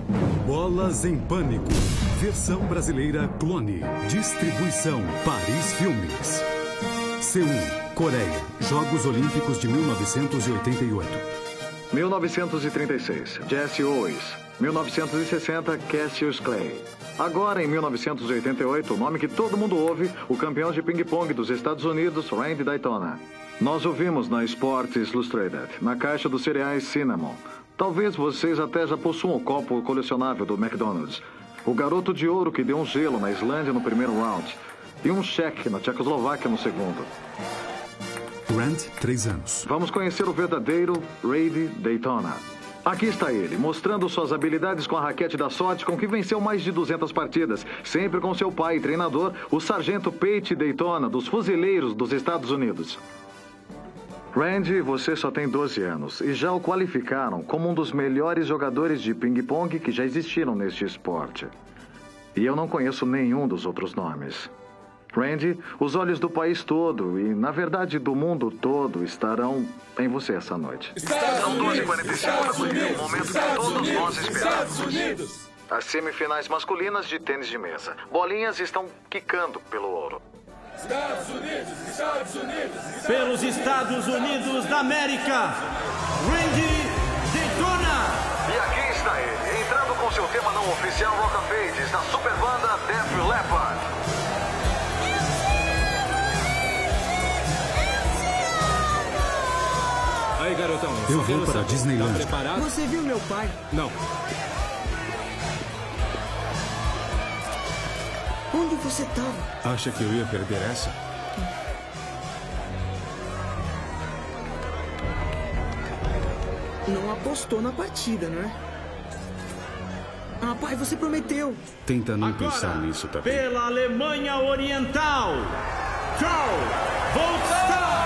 Bolas em Pânico. Versão brasileira Clone. Distribuição Paris Filmes. Seul, Coreia. Jogos Olímpicos de 1988. 1936, Jesse Owens. 1960, Cassius Clay. Agora, em 1988, o nome que todo mundo ouve, o campeão de ping-pong dos Estados Unidos, Randy Daytona. Nós ouvimos na Sports Illustrated, na caixa dos cereais Cinnamon. Talvez vocês até já possuam o copo colecionável do McDonald's. O garoto de ouro que deu um gelo na Islândia no primeiro round. E um cheque na Tchecoslováquia no segundo. Rand, 3 anos. Vamos conhecer o verdadeiro Randy Daytona. Aqui está ele, mostrando suas habilidades com a raquete da sorte com que venceu mais de 200 partidas, sempre com seu pai e treinador, o sargento Pate Daytona, dos Fuzileiros dos Estados Unidos. Randy, você só tem 12 anos e já o qualificaram como um dos melhores jogadores de ping-pong que já existiram neste esporte. E eu não conheço nenhum dos outros nomes. Randy, os olhos do país todo e, na verdade, do mundo todo estarão em você essa noite. São 12h45 o momento que todos nós esperamos. As semifinais masculinas de tênis de mesa. Bolinhas estão quicando pelo ouro. Estados Unidos, Estados Unidos. Pelos Estados Unidos da América, Randy Daytona. E aqui está ele, entrando com seu tema não oficial Rock of Ages, da super banda Def Leppard. Aí, garotão. Eu vou para a Disneyland. Tá preparado? Você viu meu pai? Não. Onde você estava? Acha que eu ia perder essa? Não apostou na partida, não é? Ah, pai, você prometeu. Tenta não pensar nisso também. Pela Alemanha Oriental, Karl Volkswagen.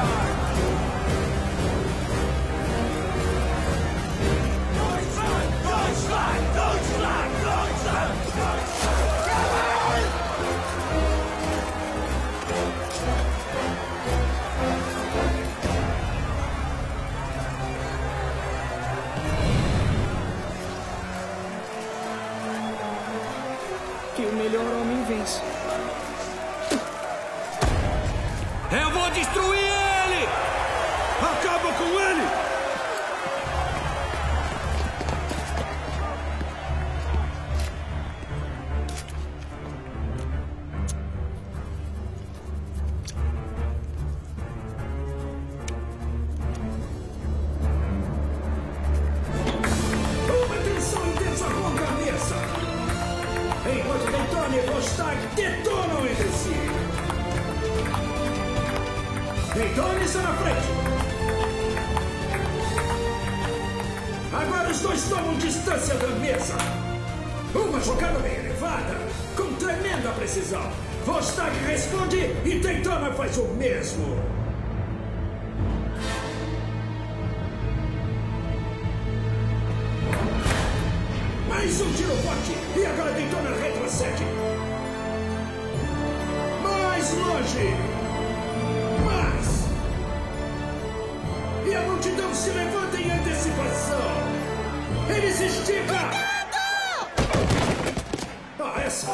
Que o melhor homem vence. Eu vou destruir ele! Acaba com ele! Uma tensão intensa com a cabeça. Enquanto Daytona e Vostag detonam entre si. Daytona está na frente. Agora os dois tomam distância da mesa. Uma jogada bem elevada, com tremenda precisão. Vostag responde e Daytona faz o mesmo. Mais um tiro forte e agora Daytona retrocede. Mais longe. Mais. E a multidão se levanta em antecipação. Ele se estica. Ah, essa.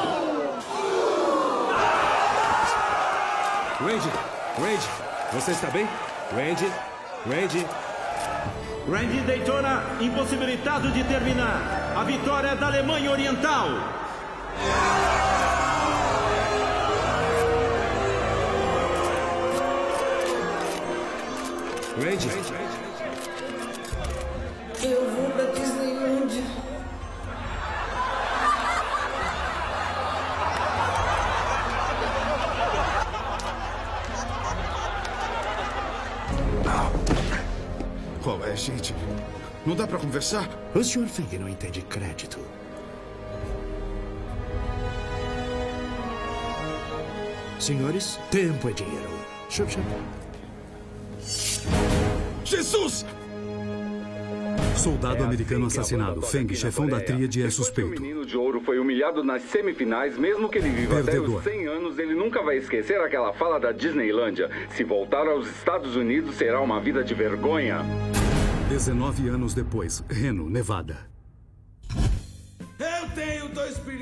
Randy, você está bem? Randy. Randy Daytona impossibilitado de terminar. A vitória é da Alemanha Oriental. Randy. Eu vou pra Disneyland. Qual é, gente? Não dá pra conversar? O Sr. Feng não entende crédito. Senhores, tempo é dinheiro. Chup, chup. Jesus! Soldado americano assassinado. Feng, chefão da tríade, é suspeito. O menino de ouro foi humilhado nas semifinais, mesmo que ele viva até Perdedor. os 100 anos, ele nunca vai esquecer aquela fala da Disneylândia. Se voltar aos Estados Unidos, será uma vida de vergonha. 19 anos depois, Reno, Nevada.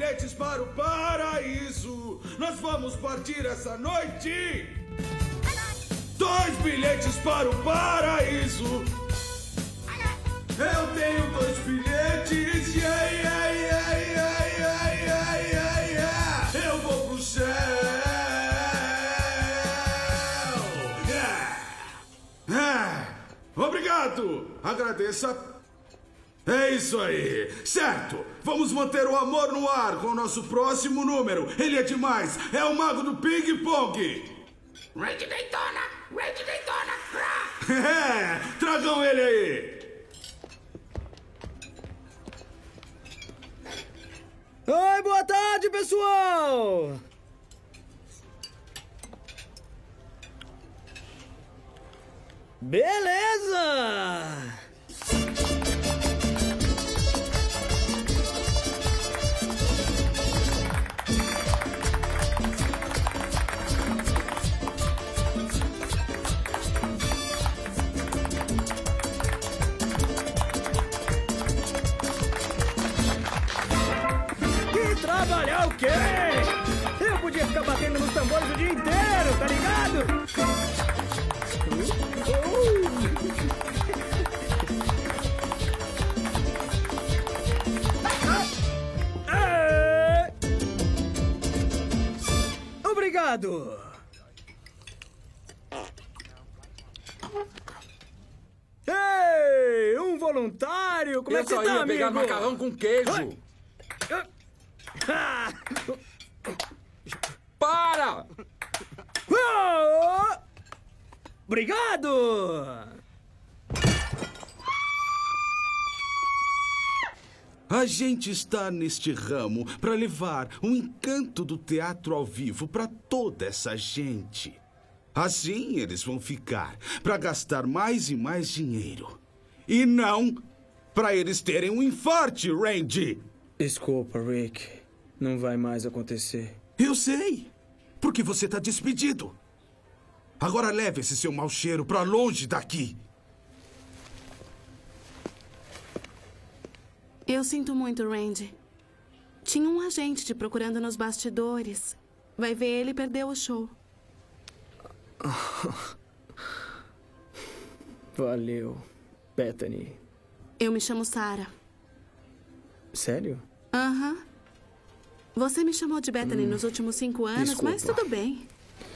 bilhetes para o paraíso. Nós vamos partir essa noite. 2 bilhetes para o paraíso. Eu tenho 2 bilhetes. Yeah, yeah, yeah, yeah, yeah, yeah, yeah, yeah. Eu vou pro céu. Yeah. Obrigado. Agradeça. É isso aí. Certo. Vamos manter o amor no ar com o nosso próximo número. Ele é demais. É o mago do ping-pong. Randy Daytona! Randy Daytona! É, tragam ele aí. Oi, boa tarde, pessoal! Beleza! Trabalhar o quê? Eu podia ficar batendo nos tambores o dia inteiro, tá ligado? Obrigado! Ei, um voluntário! Como é que você tá, amigo? Eu só ia pegar macarrão com queijo. Para! Oh! Obrigado! A gente está neste ramo para levar o encanto do teatro ao vivo para toda essa gente. Assim eles vão ficar para gastar mais e mais dinheiro. E não para eles terem um infarte, Randy. Desculpa, Rick. Não vai mais acontecer. Eu sei. Porque você está despedido. Agora leve esse seu mau cheiro para longe daqui. Eu sinto muito, Randy. Tinha um agente te procurando nos bastidores. Vai ver, ele perdeu o show. Valeu, Bethany. Eu me chamo Sarah. Sério? Aham. Você me chamou de Bethany nos últimos 5 anos, desculpa. mas tudo bem.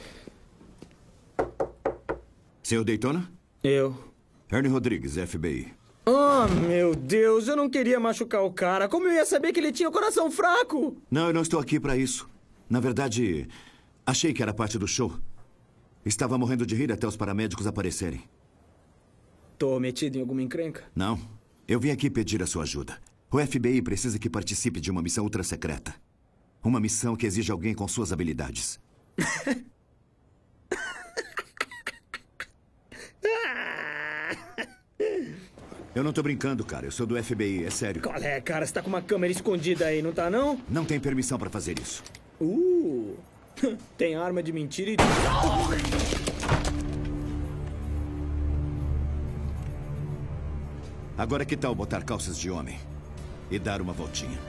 Senhor Daytona? Eu. Ernie Rodrigues, FBI. Oh, meu Deus, eu não queria machucar o cara. Como eu ia saber que ele tinha o coração fraco? Não, eu não estou aqui para isso. Na verdade, achei que era parte do show. Estava morrendo de rir até os paramédicos aparecerem. Tô metido em alguma encrenca? Não. Eu vim aqui pedir a sua ajuda. O FBI precisa que participe de uma missão ultra-secreta. Uma missão que exige alguém com suas habilidades. Eu não tô brincando, cara. Eu sou do FBI, é sério. Qual é, cara? Você tá com uma câmera escondida aí, não tá, não? Não tem permissão pra fazer isso. Tem arma de mentira e... Agora que tal botar calças de homem e dar uma voltinha?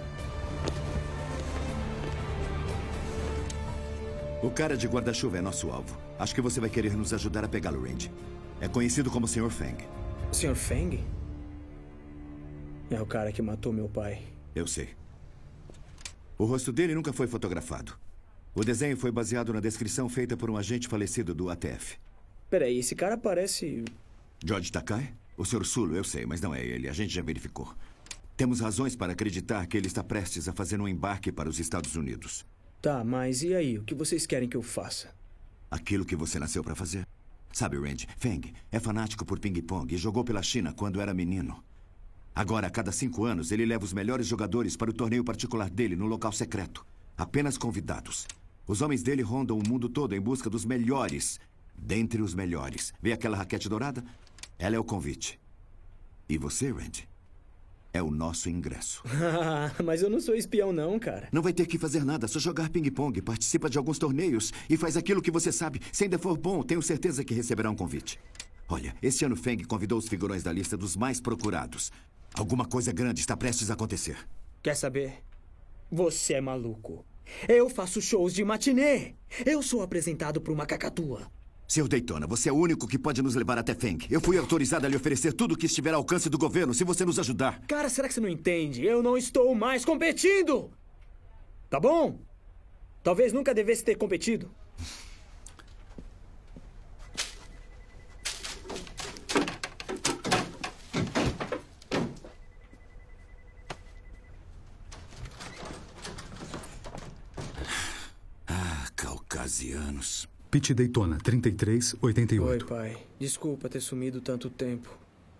O cara de guarda-chuva é nosso alvo. Acho que você vai querer nos ajudar a pegá-lo, Randy. É conhecido como Sr. Feng. Sr. Feng? É o cara que matou meu pai. Eu sei. O rosto dele nunca foi fotografado. O desenho foi baseado na descrição feita por um agente falecido do ATF. Peraí, esse cara parece... George Takei? O Sr. Sulo, eu sei, mas não é ele. A gente já verificou. Temos razões para acreditar que ele está prestes a fazer um embarque para os Estados Unidos. Tá, mas e aí? O que vocês querem que eu faça? Aquilo que você nasceu para fazer. Sabe, Randy, Feng é fanático por ping-pong e jogou pela China quando era menino. Agora, a cada 5 anos, ele leva os melhores jogadores para o torneio particular dele no local secreto. Apenas convidados. Os homens dele rondam o mundo todo em busca dos melhores. Dentre os melhores. Vê aquela raquete dourada? Ela é o convite. E você, Randy, é o nosso ingresso. Mas eu não sou espião, não, cara. Não vai ter que fazer nada, só jogar ping-pong, participa de alguns torneios e faz aquilo que você sabe. Se ainda for bom, tenho certeza que receberá um convite. Olha, este ano Feng convidou os figurões da lista dos mais procurados. Alguma coisa grande está prestes a acontecer. Quer saber? Você é maluco. Eu faço shows de matinê. Eu sou apresentado por uma cacatua. Seu Daytona, você é o único que pode nos levar até Feng. Eu fui autorizado a lhe oferecer tudo o que estiver ao alcance do governo, se você nos ajudar. Cara, será que você não entende? Eu não estou mais competindo! Tá bom? Talvez nunca devesse ter competido. Caucasianos. Pete Daytona, 3388. Oi, pai. Desculpa ter sumido tanto tempo.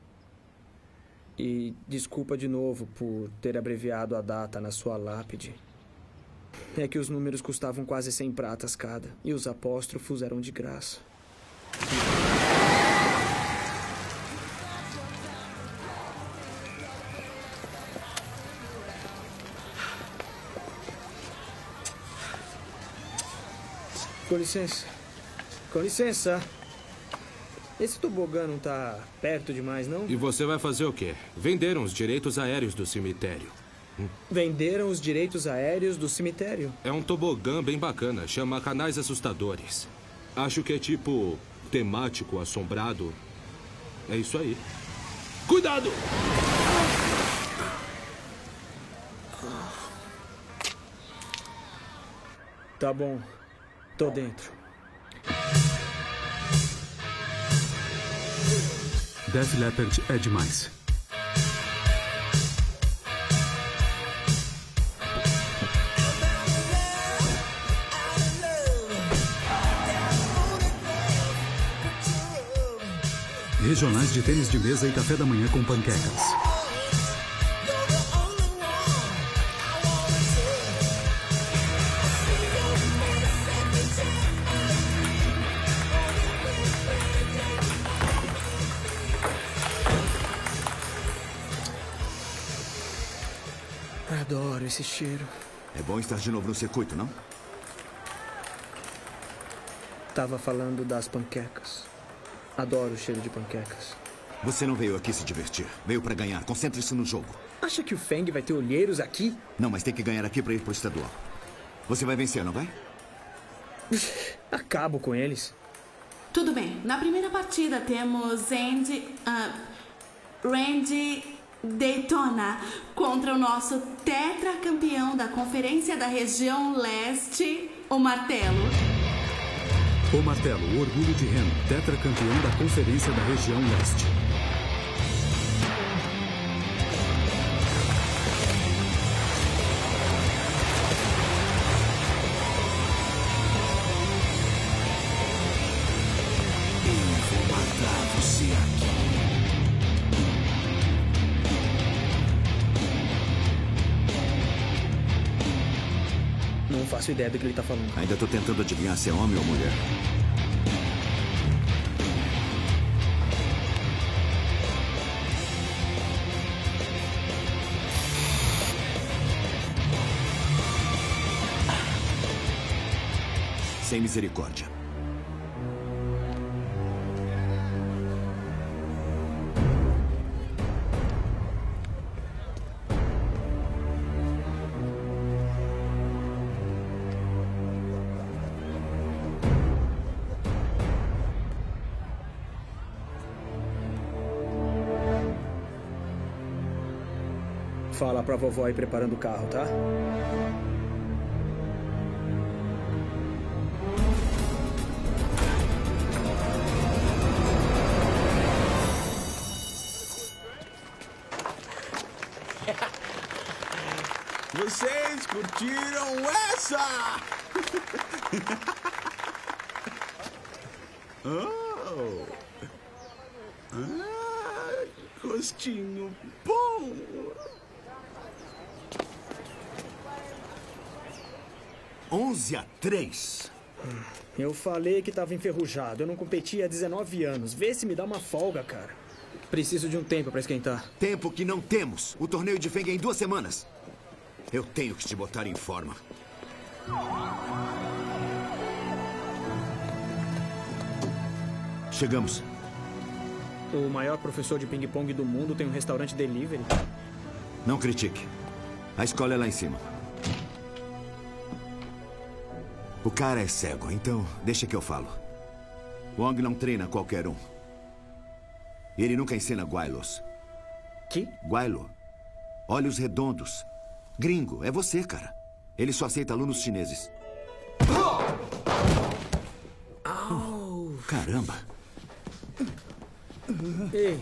E desculpa de novo por ter abreviado a data na sua lápide. É que os números custavam quase 100 pratas cada. E os apóstrofos eram de graça. Com licença. Com licença. Esse tobogã não tá perto demais, não? E você vai fazer o quê? Venderam os direitos aéreos do cemitério. Venderam os direitos aéreos do cemitério? É um tobogã bem bacana. Chama Canais Assustadores. Acho que é tipo temático, assombrado. É isso aí. Cuidado! Tá bom. Tô dentro. Def Leppard é demais. Regionais de tênis de mesa e café da manhã com panquecas. Adoro esse cheiro. É bom estar de novo no circuito, não? Tava falando das panquecas. Adoro o cheiro de panquecas. Você não veio aqui se divertir. Veio pra ganhar. Concentre-se no jogo. Acha que o Feng vai ter olheiros aqui? Não, mas tem que ganhar aqui pra ir pro estadual. Você vai vencer, não vai? Acabo com eles. Tudo bem. Na primeira partida temos Randy Daytona contra o nosso tetracampeão da Conferência da Região Leste, o Martelo. O Martelo, o orgulho de Ren, tetracampeão da Conferência da Região Leste. Eu vou matar você aqui. Não faço ideia do que ele tá falando. Ainda tô tentando adivinhar se é homem ou mulher. Sem misericórdia. Fala pra vovó ir preparando o carro, tá? Vocês curtiram essa? Oh! Ah, gostinho bom! Onze a 3. Eu falei que tava enferrujado. Eu não competi há 19 anos. Vê se me dá uma folga, cara. Preciso de um tempo pra esquentar. Tempo que não temos. O torneio de Feng é em 2 semanas. Eu tenho que te botar em forma. Chegamos. O maior professor de ping-pong do mundo tem um restaurante delivery. Não critique. A escola é lá em cima. O cara é cego, então deixa que eu falo. Wong não treina qualquer um. Ele nunca ensina Guailos. Que? Guailo. Olhos redondos. Gringo, é você, cara. Ele só aceita alunos chineses. Caramba. Ei.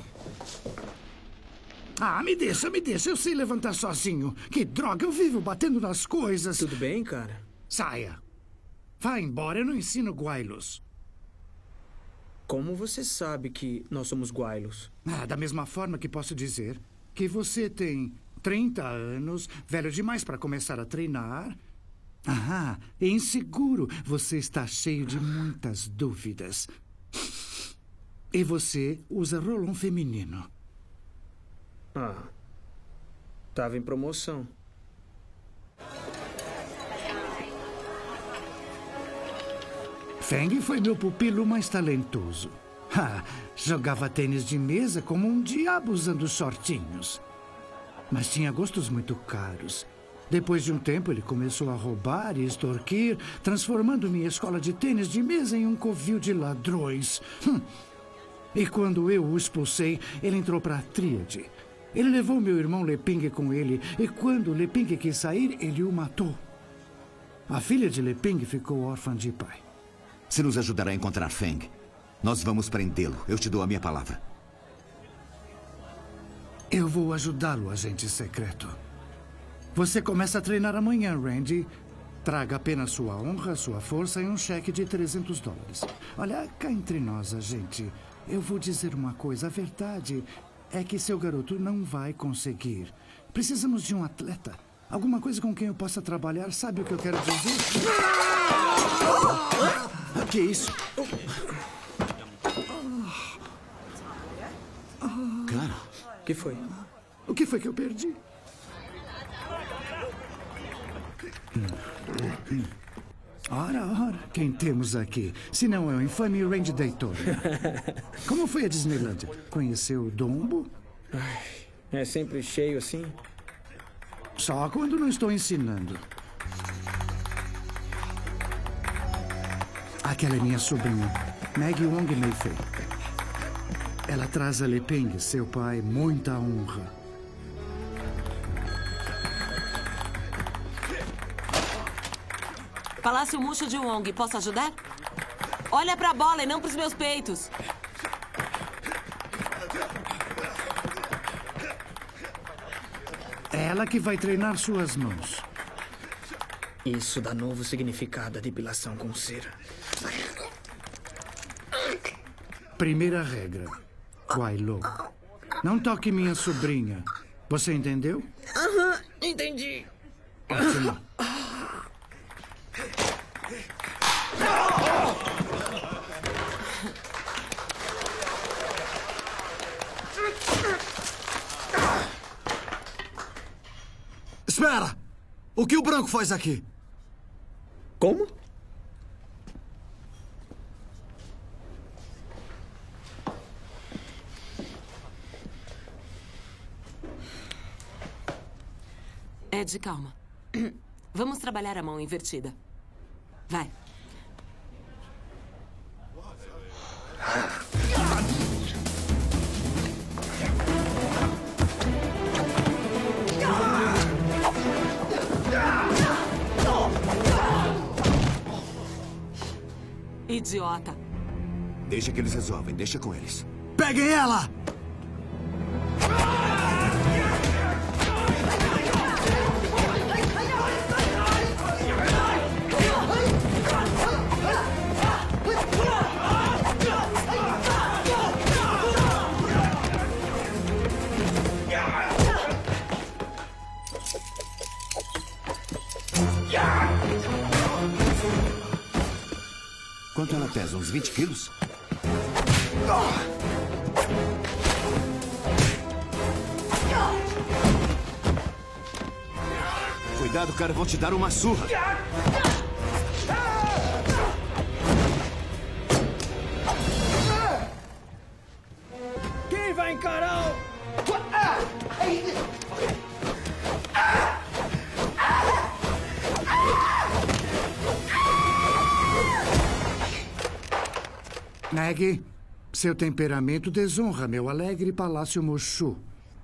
Ah, me deixa. Eu sei levantar sozinho. Que droga, eu vivo batendo nas coisas. Tudo bem, cara? Saia. Vá embora, eu não ensino Guailos. Como você sabe que nós somos Guailos? Da mesma forma que posso dizer que você tem 30 anos, velho demais para começar a treinar. Inseguro. Você está cheio de muitas dúvidas. E você usa rolão feminino. Tava em promoção. Feng foi meu pupilo mais talentoso. Jogava tênis de mesa como um diabo usando shortinhos. Mas tinha gostos muito caros. Depois de um tempo, ele começou a roubar e extorquir, transformando minha escola de tênis de mesa em um covil de ladrões. E quando eu o expulsei, ele entrou para a Tríade. Ele levou meu irmão Leping com ele, e quando Leping quis sair, ele o matou. A filha de Leping ficou órfã de pai. Se nos ajudará a encontrar Feng, nós vamos prendê-lo. Eu te dou a minha palavra. Eu vou ajudá-lo, agente secreto. Você começa a treinar amanhã, Randy. Traga apenas sua honra, sua força e um cheque de $300. Olha, cá entre nós, agente. Eu vou dizer uma coisa. A verdade é que seu garoto não vai conseguir. Precisamos de um atleta. Alguma coisa com quem eu possa trabalhar. Sabe o que eu quero dizer? Que isso? Cara. O que foi? O que foi que eu perdi? Ora, quem temos aqui? Se não é o infame Randy Daytona. Como foi a Disneylândia? Conheceu o Dumbo? É sempre cheio assim? Só quando não estou ensinando. Aquela é minha sobrinha, Maggie Wong Meifei. Ela traz a Leping, seu pai, muita honra. Palácio Murcho de Wong, posso ajudar? Olha pra bola e não pros meus peitos. É ela que vai treinar suas mãos. Isso dá novo significado à depilação com cera. Primeira regra. Guailo. Não toque minha sobrinha. Você entendeu? Entendi. Ótimo. Espera! O que o branco faz aqui? Como? Ed, calma. Vamos trabalhar a mão invertida. Vai. Idiota. Deixa que eles resolvem. Deixa com eles. Peguem ela! Quanto ela pesa? Uns 20 quilos? Cuidado, cara. Vou te dar uma surra. Quem vai encarar o... Maggie, seu temperamento desonra meu alegre palácio Mushu.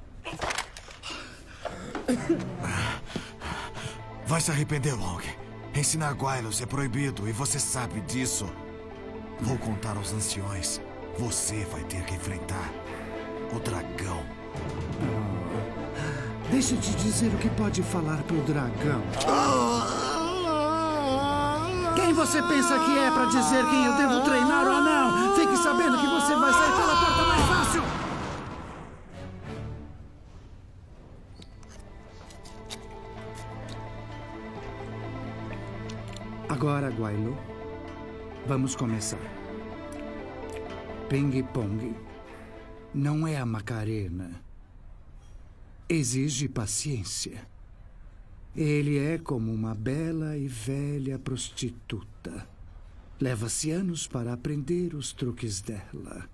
Vai se arrepender, Long. Ensinar Gwylos é proibido e você sabe disso. Vou contar aos anciões. Você vai ter que enfrentar o dragão. Deixa eu te dizer o que pode falar pro dragão. Quem você pensa que é pra dizer quem eu devo treinar ou não? Fique sabendo que você vai sair pela porta mais fácil. Agora, Gwylo, vamos começar. Ping Pong não é a Macarena. Exige paciência. Ele é como uma bela e velha prostituta. Leva-se anos para aprender os truques dela.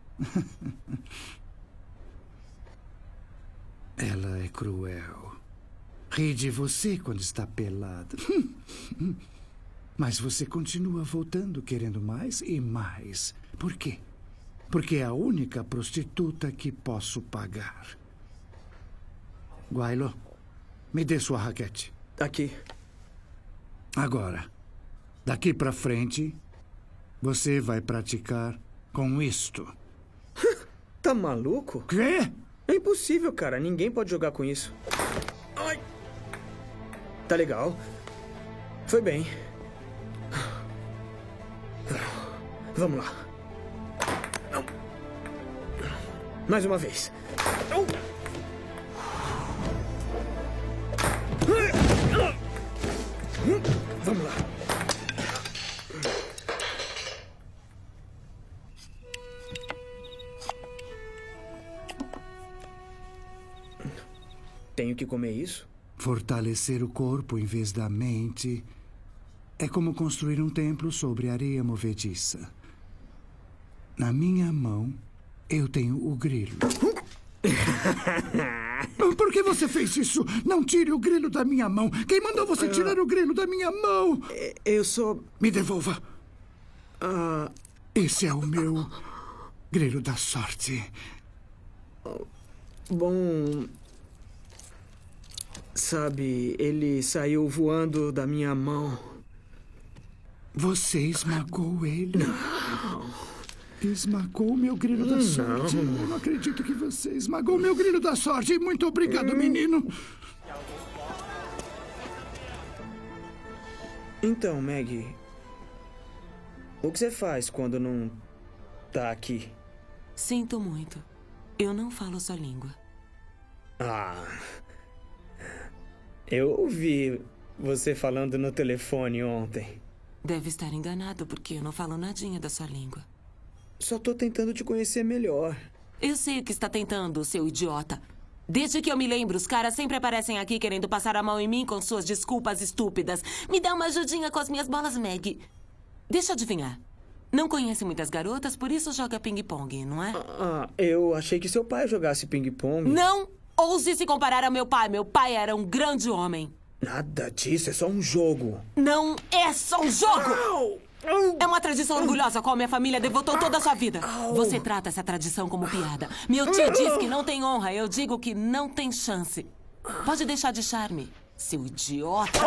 Ela é cruel. Ri de você quando está pelada. Mas você continua voltando querendo mais e mais. Por quê? Porque é a única prostituta que posso pagar. Gwylo, me dê sua raquete. Aqui. Agora, daqui pra frente, você vai praticar com isto. Tá maluco? Quê? É impossível, cara. Ninguém pode jogar com isso. Ai. Tá legal. Foi bem. Vamos lá. Mais uma vez. Vamos lá. Tenho que comer isso? Fortalecer o corpo em vez da mente é como construir um templo sobre areia movediça. Na minha mão, eu tenho o grilo. Por que você fez isso? Não tire o grilo da minha mão. Quem mandou você tirar o grilo da minha mão? Eu sou... Me devolva. Esse é o meu grilo da sorte. Bom... Sabe, ele saiu voando da minha mão. Você esmagou ele? Não. Esmagou meu grilo da sorte. Eu não acredito que você esmagou meu grilo da sorte. Muito obrigado, menino. Então, Maggie, o que você faz quando não tá aqui? Sinto muito. Eu não falo sua língua. Eu ouvi você falando no telefone ontem. Deve estar enganado, porque eu não falo nadinha da sua língua. Só tô tentando te conhecer melhor. Eu sei o que está tentando, seu idiota. Desde que eu me lembro, os caras sempre aparecem aqui querendo passar a mão em mim com suas desculpas estúpidas. Me dá uma ajudinha com as minhas bolas, Maggie. Deixa eu adivinhar. Não conhece muitas garotas, por isso joga ping-pong, não é? Eu achei que seu pai jogasse ping-pong. Não ouse se comparar ao meu pai. Meu pai era um grande homem. Nada disso, é só um jogo. Não é só um jogo! É uma tradição orgulhosa a qual minha família devotou toda a sua vida. Você trata essa tradição como piada. Meu tio diz que não tem honra. Eu digo que não tem chance. Pode deixar de charme, seu idiota.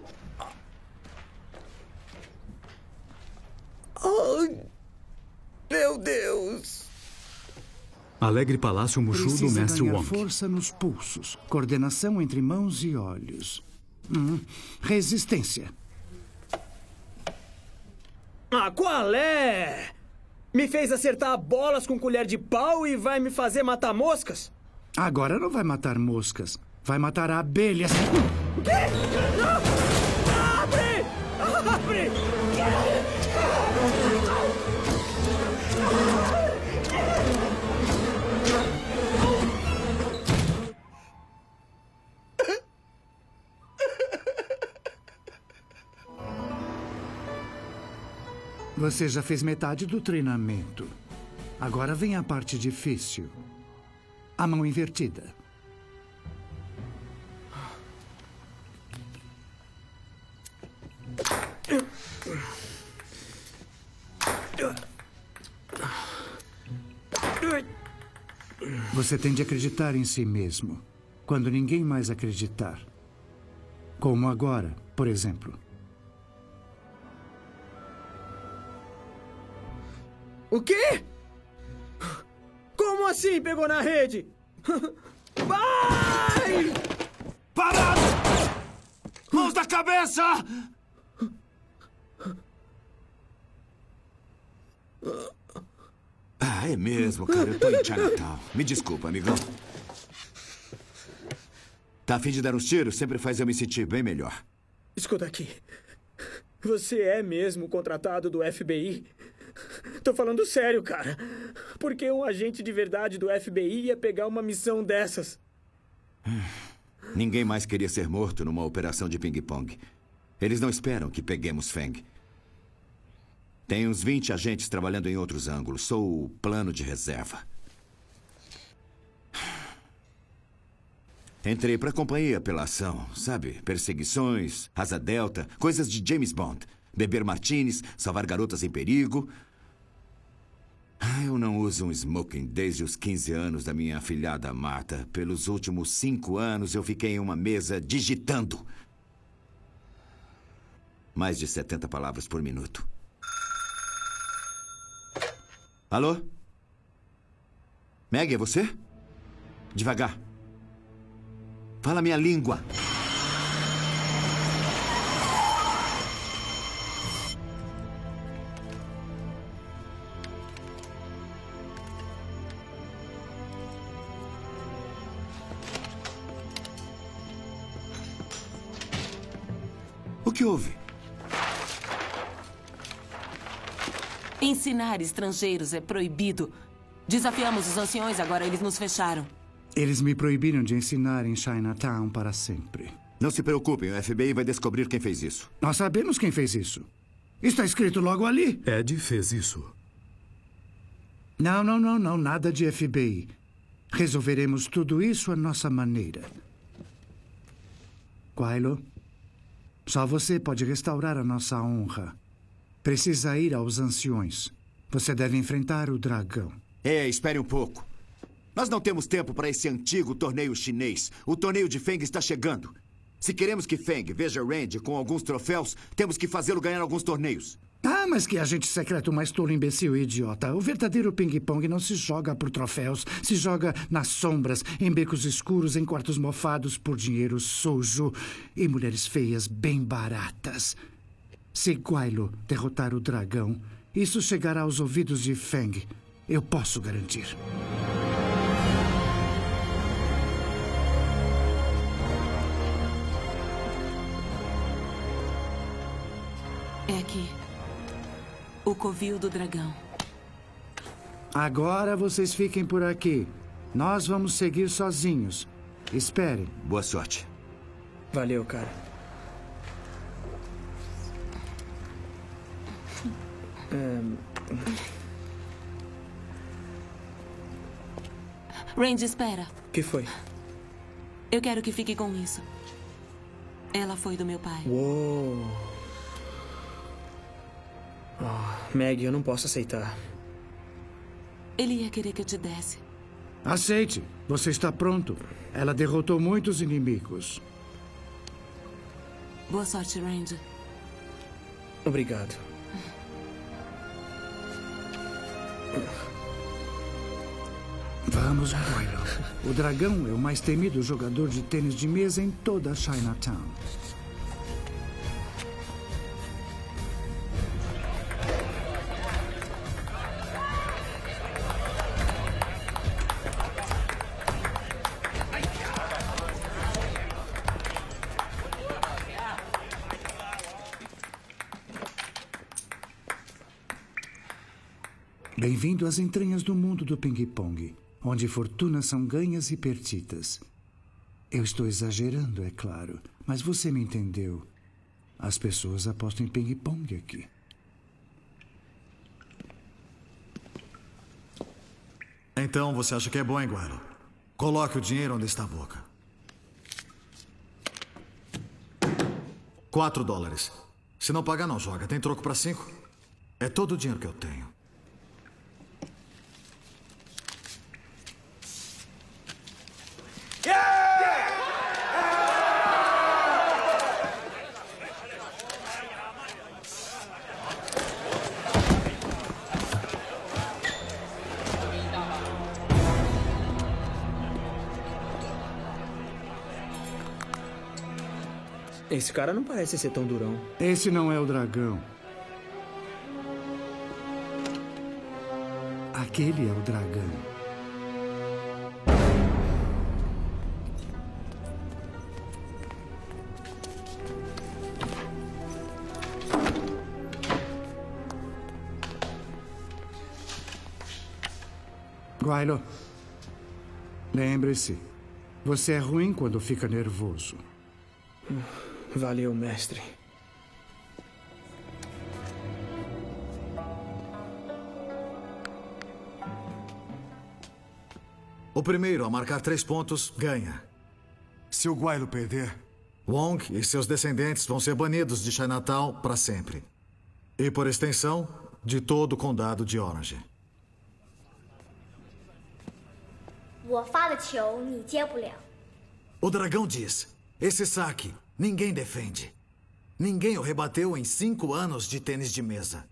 Meu Deus. Alegre Palácio Mushu do Mestre ganhar Wong. Força nos pulsos. Coordenação entre mãos e olhos. Resistência. Qual é? Me fez acertar bolas com colher de pau e vai me fazer matar moscas? Agora não vai matar moscas. Vai matar abelhas. O quê? Não! Abre! Abre! Você já fez metade do treinamento. Agora vem a parte difícil. A mão invertida. Você tem de acreditar em si mesmo, quando ninguém mais acreditar. Como agora, por exemplo. O quê? Como assim pegou na rede? Vai! Parado! Mãos da cabeça! Ah, é mesmo, cara. Eu tô em Chinatown. Me desculpa, amigão. Tá a fim de dar uns tiros? Sempre faz eu me sentir bem melhor. Escuta aqui. Você é mesmo contratado do FBI? Tô falando sério, cara. Por que um agente de verdade do FBI ia pegar uma missão dessas? Ninguém mais queria ser morto numa operação de ping-pong. Eles não esperam que peguemos Feng. Tem uns 20 agentes trabalhando em outros ângulos. Sou o plano de reserva. Entrei pra companhia pela ação, sabe? Perseguições, asa delta, coisas de James Bond. Beber martinis, salvar garotas em perigo. Eu não uso um smoking desde os 15 anos da minha afilhada Marta. Pelos últimos 5 anos eu fiquei em uma mesa digitando. Mais de 70 palavras por minuto. Alô? Meg, é você? Devagar. Fala minha língua. O que houve? Ensinar estrangeiros é proibido. Desafiamos os anciões, agora eles nos fecharam. Eles me proibiram de ensinar em Chinatown para sempre. Não se preocupem, o FBI vai descobrir quem fez isso. Nós sabemos quem fez isso. Está escrito logo ali. Ed fez isso. Não, nada de FBI. Resolveremos tudo isso à nossa maneira. Quailo, só você pode restaurar a nossa honra. Precisa ir aos anciões. Você deve enfrentar o dragão. Espere um pouco. Nós não temos tempo para esse antigo torneio chinês. O torneio de Feng está chegando. Se queremos que Feng veja Randy com alguns troféus, temos que fazê-lo ganhar alguns torneios. Ah, mas que agente secreto mais tolo, imbecil e idiota. O verdadeiro ping-pong não se joga por troféus. Se joga nas sombras, em becos escuros, em quartos mofados, por dinheiro sujo e mulheres feias bem baratas. Se Guailo derrotar o dragão, isso chegará aos ouvidos de Feng. Eu posso garantir. É aqui. O covil do dragão. Agora vocês fiquem por aqui. Nós vamos seguir sozinhos. Esperem. Boa sorte. Valeu, cara. Randy, espera. O que foi? Eu quero que fique com isso. Ela foi do meu pai. Uou. Meg, eu não posso aceitar. Ele ia querer que eu te desse. Aceite. Você está pronto. Ela derrotou muitos inimigos. Boa sorte, Randy. Obrigado. Vamos, Guailo. O dragão é o mais temido jogador de tênis de mesa em toda Chinatown. Bem-vindo às entranhas do mundo do ping-pong, onde fortunas são ganhas e perdidas. Eu estou exagerando, é claro, mas você me entendeu. As pessoas apostam em ping-pong aqui. Então você acha que é bom, hein, Guailo? Coloque o dinheiro onde está a boca. $4. Se não pagar, não joga. Tem troco para 5? É todo o dinheiro que eu tenho. Esse cara não parece ser tão durão. Esse não é o dragão. Aquele é o dragão. Guaylo, lembre-se, você é ruim quando fica nervoso. Valeu, mestre. O primeiro a marcar 3 pontos ganha. Se o Guaylo perder, Wong e seus descendentes vão ser banidos de Chinatown para sempre. E, por extensão, de todo o condado de Orange. 我发的球你接不了。 O dragão diz: esse saque ninguém defende. Ninguém o rebateu em 5 anos de tênis de mesa.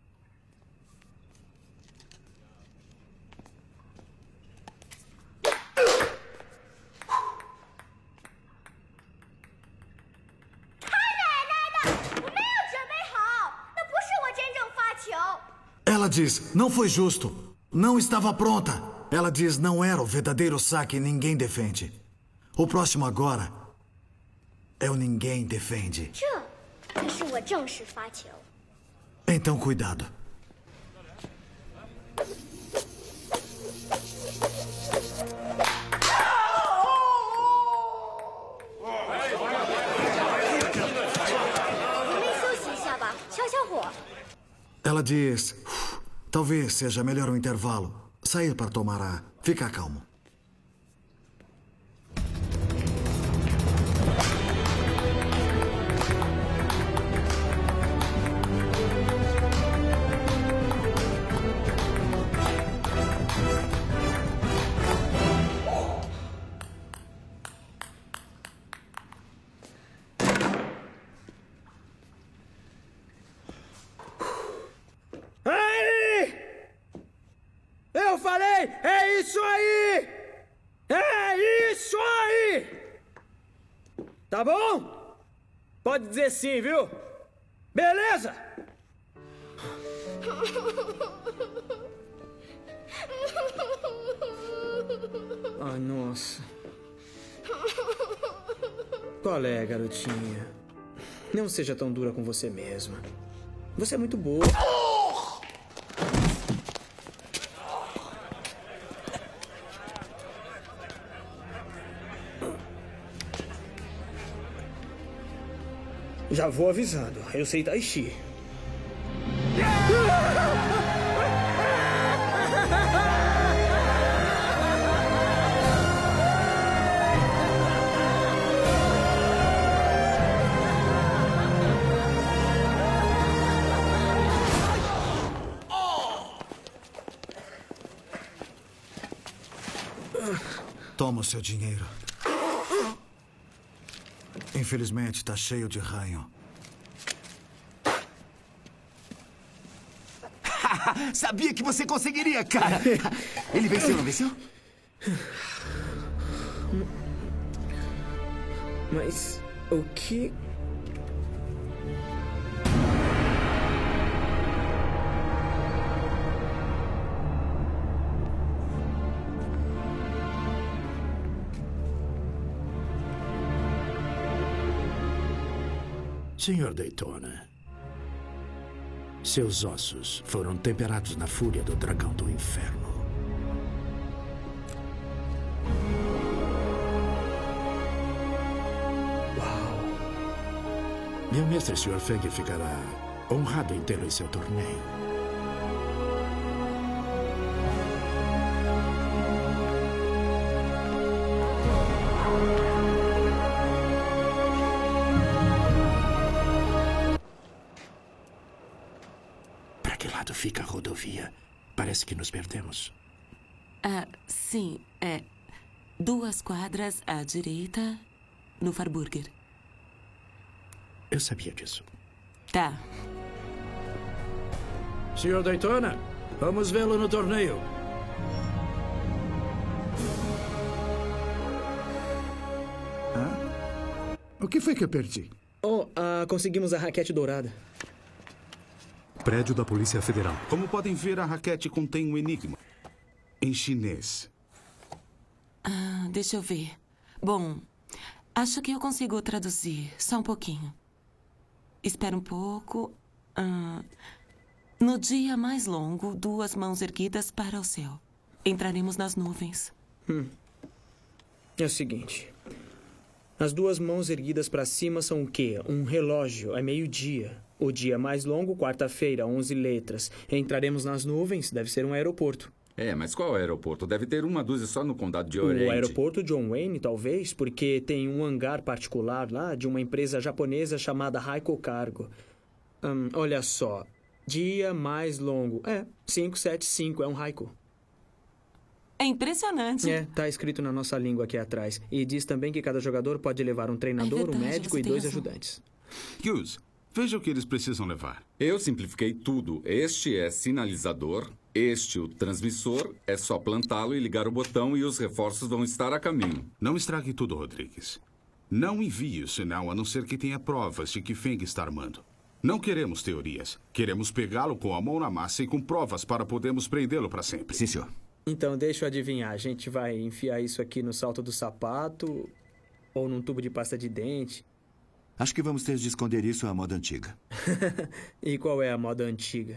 Ela diz: não foi justo. Não estava pronta. Ela diz: não era o verdadeiro saque e ninguém defende. O próximo agora é o ninguém defende. 这是我正式发球。 Então, cuidado. Ela diz: talvez seja melhor um intervalo. Sair para tomar ar. Ficar calmo. Eu falei! É isso aí! É isso aí! Tá bom? Pode dizer sim, viu? Beleza? Ai, nossa. Qual é, garotinha? Não seja tão dura com você mesma. Você é muito boa. Já vou avisando. Eu sei Tai Chi. Toma o seu dinheiro. Infelizmente, está cheio de ranho. Sabia que você conseguiria, cara! Ele venceu, não venceu? Mas o que... Senhor Daytona, seus ossos foram temperados na fúria do dragão do inferno. Uau! Meu mestre, Sr. Feng, ficará honrado em tê-lo em seu torneio. Fica a rodovia. Parece que nos perdemos. Ah, sim. 2 quadras à direita, no Farburger. Eu sabia disso. Tá. Sr. Daytona, vamos vê-lo no torneio. O que foi que eu perdi? Conseguimos a raquete dourada. Prédio da Polícia Federal. Como podem ver, a raquete contém um enigma. Em chinês. Deixa eu ver. Bom, acho que eu consigo traduzir. Só um pouquinho. Espera um pouco. No dia mais longo, 2 mãos erguidas para o céu. Entraremos nas nuvens. É o seguinte. As 2 mãos erguidas para cima são o quê? Um relógio. É meio-dia. O dia mais longo, quarta-feira, 11 letras. Entraremos nas nuvens. Deve ser um aeroporto. Mas qual aeroporto? Deve ter uma dúzia só no condado de Oriente. O aeroporto John Wayne, talvez, porque tem um hangar particular lá de uma empresa japonesa chamada Haikou Cargo. Olha só. Dia mais longo. 575, é um haiku. É impressionante. Tá escrito na nossa língua aqui atrás. E diz também que cada jogador pode levar um treinador, um médico e 2 ajudantes. Hughes, veja o que eles precisam levar. Eu simplifiquei tudo. Este é sinalizador, este o transmissor, é só plantá-lo e ligar o botão e os reforços vão estar a caminho. Não estrague tudo, Rodrigues. Não envie o sinal a não ser que tenha provas de que Feng está armando. Não queremos teorias. Queremos pegá-lo com a mão na massa e com provas para podermos prendê-lo para sempre. Sim, senhor. Então, deixa eu adivinhar. A gente vai enfiar isso aqui no salto do sapato ou num tubo de pasta de dente? Acho que vamos ter de esconder isso à moda antiga. E qual é a moda antiga?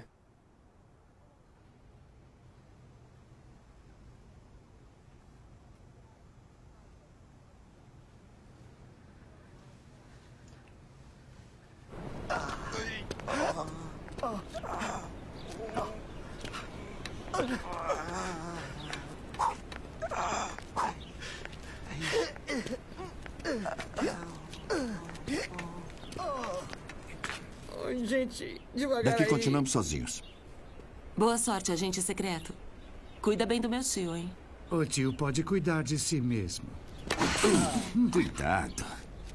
Gente, devagar. Daqui aí. continuamos sozinhos. Boa sorte, agente secreto. Cuida bem do meu tio, hein? O tio pode cuidar de si mesmo. Cuidado.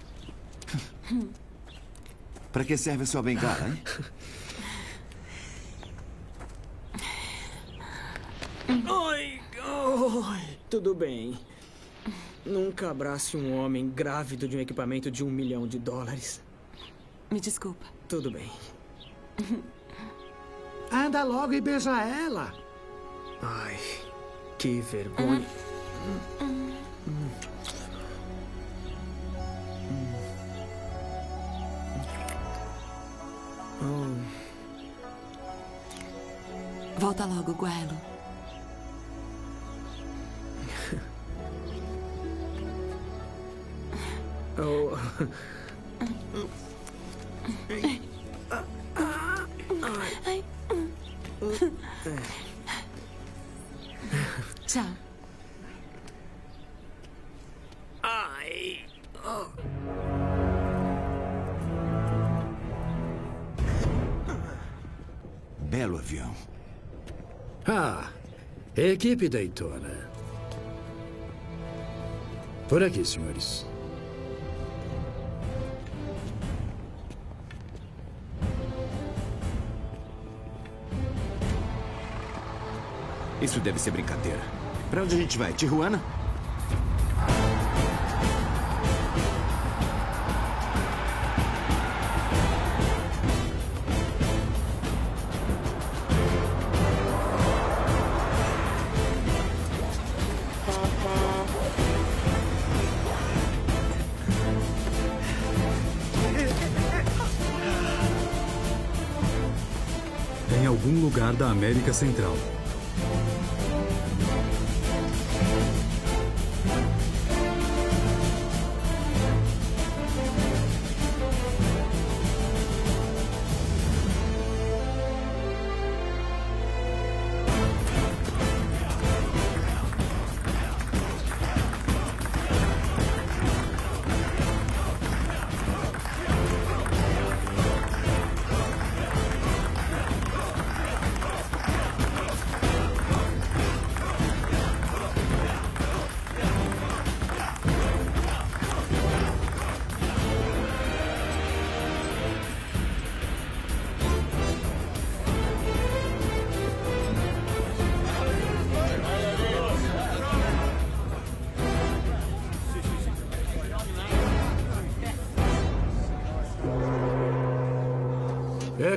Para que serve a sua bengala, hein? Ai, tudo bem. Nunca abrace um homem grávido de um equipamento de $1 milhão. Me desculpa. Tudo bem. Anda logo e beija ela. Ai, que vergonha. Volta logo, Guelo. Tchau. Belo avião. Equipe Daytona. Por aqui, senhores. Isso deve ser brincadeira. Pra onde a gente vai? Tijuana? Em algum lugar da América Central.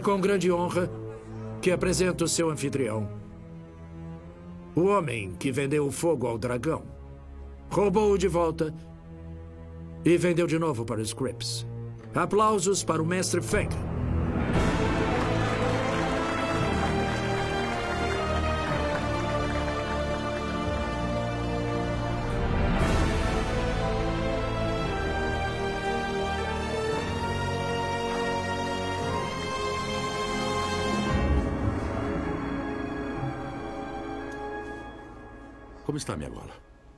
com grande honra que apresento o seu anfitrião. O homem que vendeu o fogo ao dragão, roubou-o de volta e vendeu de novo para os Crips. Aplausos para o Mestre Feng. Como está minha bola?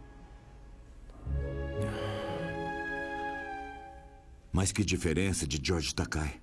Mas que diferença de George Takei.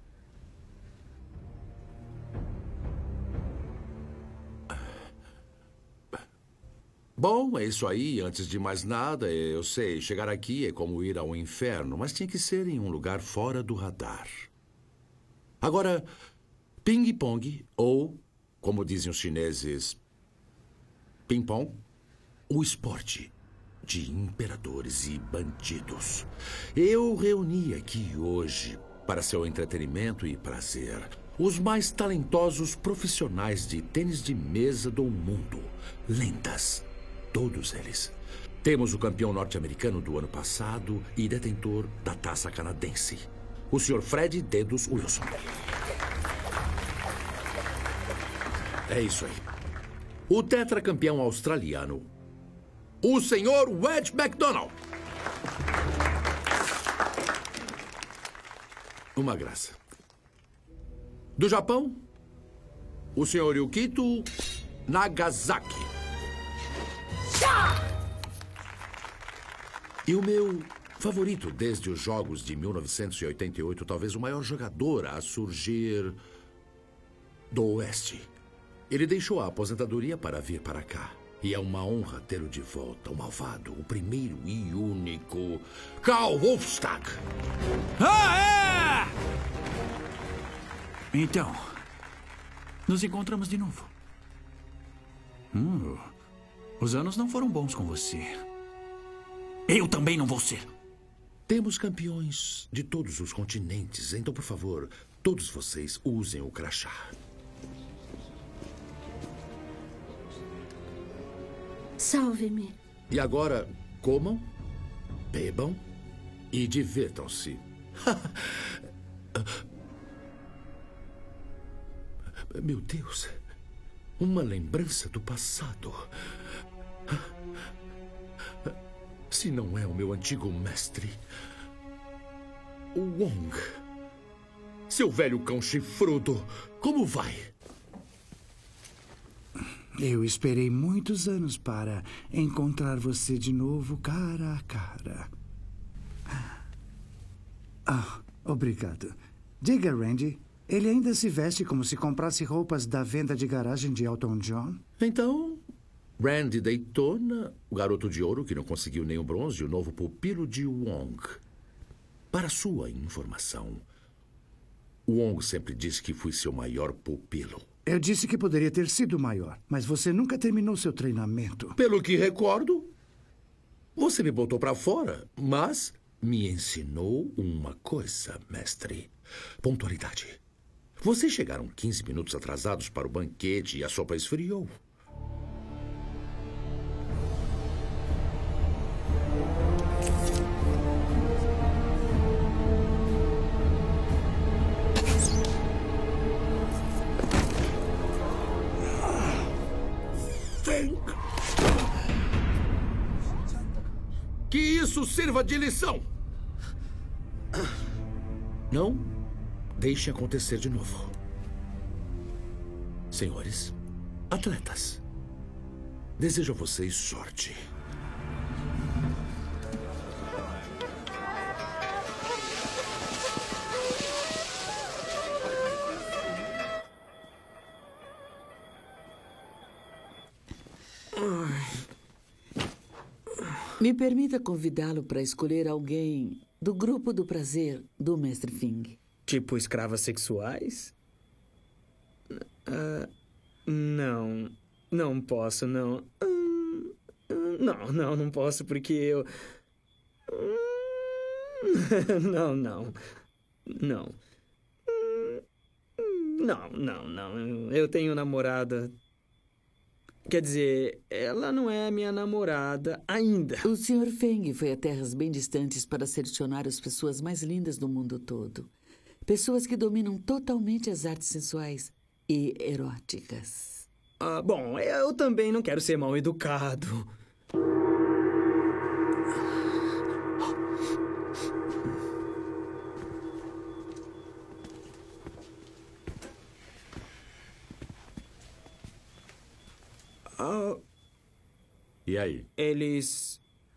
Bom, é isso aí. Antes de mais nada, eu sei, chegar aqui é como ir ao inferno, mas tinha que ser em um lugar fora do radar. Agora, ping-pong, ou, como dizem os chineses, ping-pong, o esporte de imperadores e bandidos. Eu reuni aqui hoje, para seu entretenimento e prazer, os mais talentosos profissionais de tênis de mesa do mundo. Lendas. Todos eles. Temos o campeão norte-americano do ano passado e detentor da taça canadense, o Sr. Fred Dedos Wilson. É isso aí. O tetracampeão australiano, o Sr. Wedge McDonald. Uma graça. Do Japão, o Sr. Yukito Nagasaki. E o meu favorito desde os Jogos de 1988, talvez o maior jogador a surgir do Oeste. Ele deixou a aposentadoria para vir para cá. E é uma honra tê-lo de volta, o malvado, o primeiro e único Carl Wolfstag. Ah, é! Então, nos encontramos de novo. Os anos não foram bons com você. Eu também não vou ser. Temos campeões de todos os continentes, então, por favor, todos vocês usem o crachá. Salve-me. E agora, comam, bebam e divirtam-se. Meu Deus, uma lembrança do passado. Se não é o meu antigo mestre, o Wong. Seu velho cão chifrudo, como vai? Eu esperei muitos anos para encontrar você de novo, cara a cara. Obrigado. Diga, Randy, ele ainda se veste como se comprasse roupas da venda de garagem de Elton John? Então, Randy Daytona, o garoto de ouro que não conseguiu nem o bronze, o novo pupilo de Wong. Para sua informação, Wong sempre disse que fui seu maior pupilo. Eu disse que poderia ter sido maior, mas você nunca terminou seu treinamento. Pelo que recordo, você me botou para fora, mas me ensinou uma coisa, mestre. Pontualidade. Vocês chegaram 15 minutos atrasados para o banquete e a sopa esfriou. Que isso sirva de lição! Não deixe acontecer de novo. Senhores, atletas, desejo a vocês sorte. Me permita convidá-lo para escolher alguém do grupo do prazer do Mestre Feng. Tipo escravas sexuais? Não. Não posso, não. Não posso porque eu... Não. Não. Eu tenho namorada. Quer dizer, ela não é minha namorada ainda. O Sr. Feng foi a terras bem distantes para selecionar as pessoas mais lindas do mundo todo. Pessoas que dominam totalmente as artes sensuais e eróticas. Bom, eu também não quero ser mal educado. E aí? Eles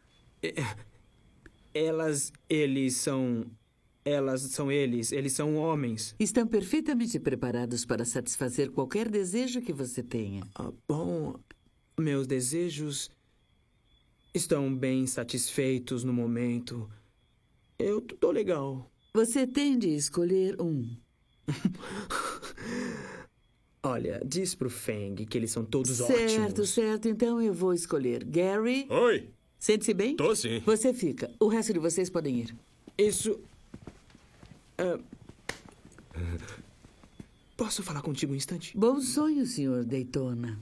são homens. Estão perfeitamente preparados para satisfazer qualquer desejo que você tenha. Bom, meus desejos estão bem satisfeitos no momento. Eu tô legal. Você tem de escolher um. Olha, diz pro Feng que eles são todos ótimos. Certo. Então eu vou escolher. Gary? Oi. Sente-se bem? Tô sim. Você fica. O resto de vocês podem ir. Isso... Posso falar contigo um instante? Bom sonho, Sr. Daytona.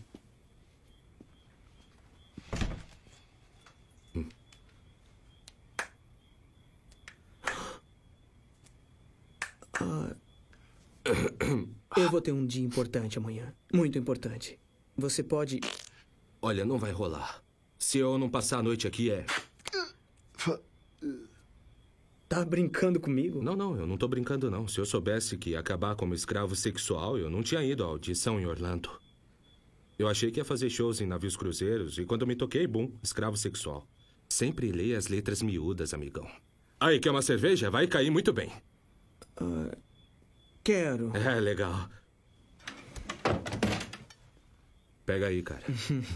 Eu vou ter um dia importante amanhã. Muito importante. Você pode... Olha, não vai rolar. Se eu não passar a noite aqui, Tá brincando comigo? Não, eu não tô brincando, não. Se eu soubesse que ia acabar como escravo sexual, eu não tinha ido à audição em Orlando. Eu achei que ia fazer shows em navios cruzeiros e quando eu me toquei, bum, escravo sexual. Sempre leia as letras miúdas, amigão. Aí, quer uma cerveja? Vai cair muito bem. Quero. É, legal. Pega aí, cara.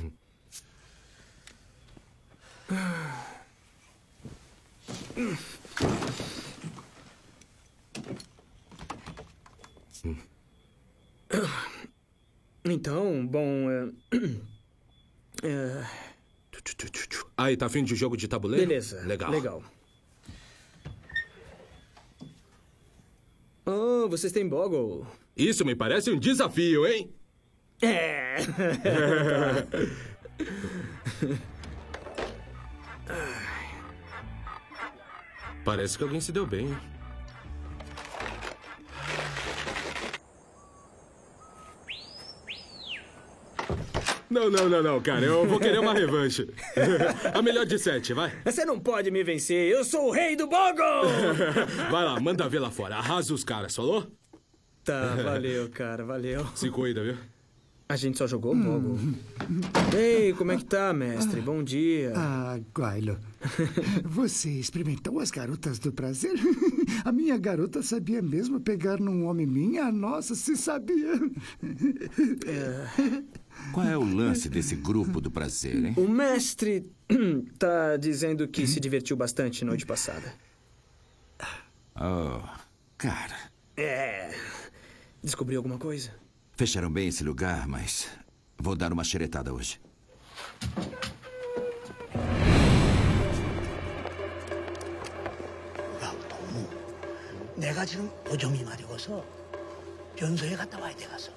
Então, bom... Aí, tá afim de jogo de tabuleiro? Beleza. Legal. Oh, vocês têm Boggle. Isso me parece um desafio, hein? É. Parece que alguém se deu bem. Não, cara. Eu vou querer uma revanche. A melhor de 7, vai. Você não pode me vencer. Eu sou o rei do Boggle! Vai lá, manda ver lá fora. Arrasa os caras, falou? Tá, valeu, cara, valeu. Se cuida, viu? A gente só jogou Boggle. Ei, como é que tá, mestre? Bom dia. Guaylo. Você experimentou as garotas do prazer? A minha garota sabia mesmo pegar num homem minha? Nossa, se sabia. Qual é o lance desse grupo do prazer, hein? O mestre tá dizendo que se divertiu bastante noite passada. Oh, cara. Descobriu alguma coisa? Fecharam bem esse lugar, mas vou dar uma xeretada hoje. 내가 지금 오점이 말이고서 변소에 갔다 와야 돼가서.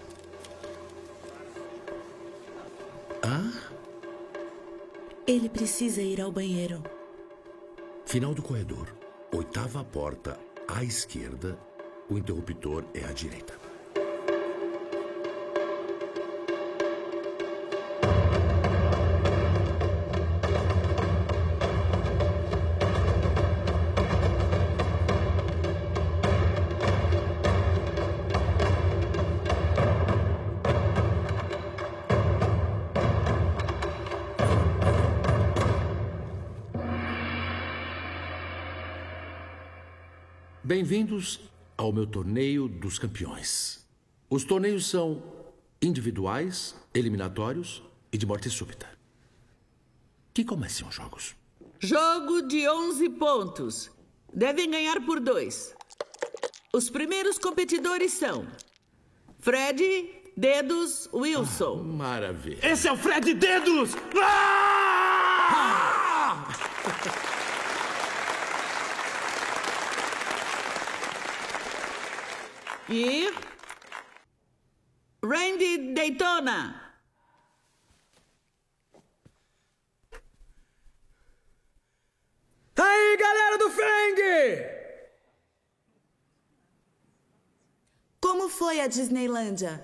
Ele precisa ir ao banheiro. Final do corredor. 8ª porta à esquerda. O interruptor é à direita. Bem-vindos ao meu torneio dos campeões. Os torneios são individuais, eliminatórios e de morte súbita. Que comecem os jogos. Jogo de 11 pontos. Devem ganhar por 2. Os primeiros competidores são Fred Dedos Wilson. Maravilha. Esse é o Fred Dedos! E Randy Daytona! Aí, galera do Feng! Como foi a Disneylândia?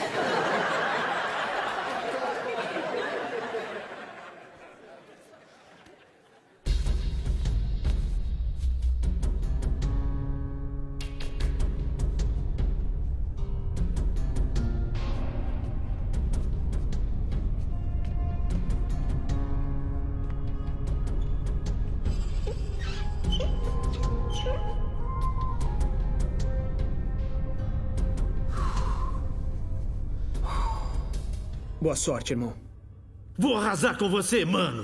Boa sorte, irmão. Vou arrasar com você, mano.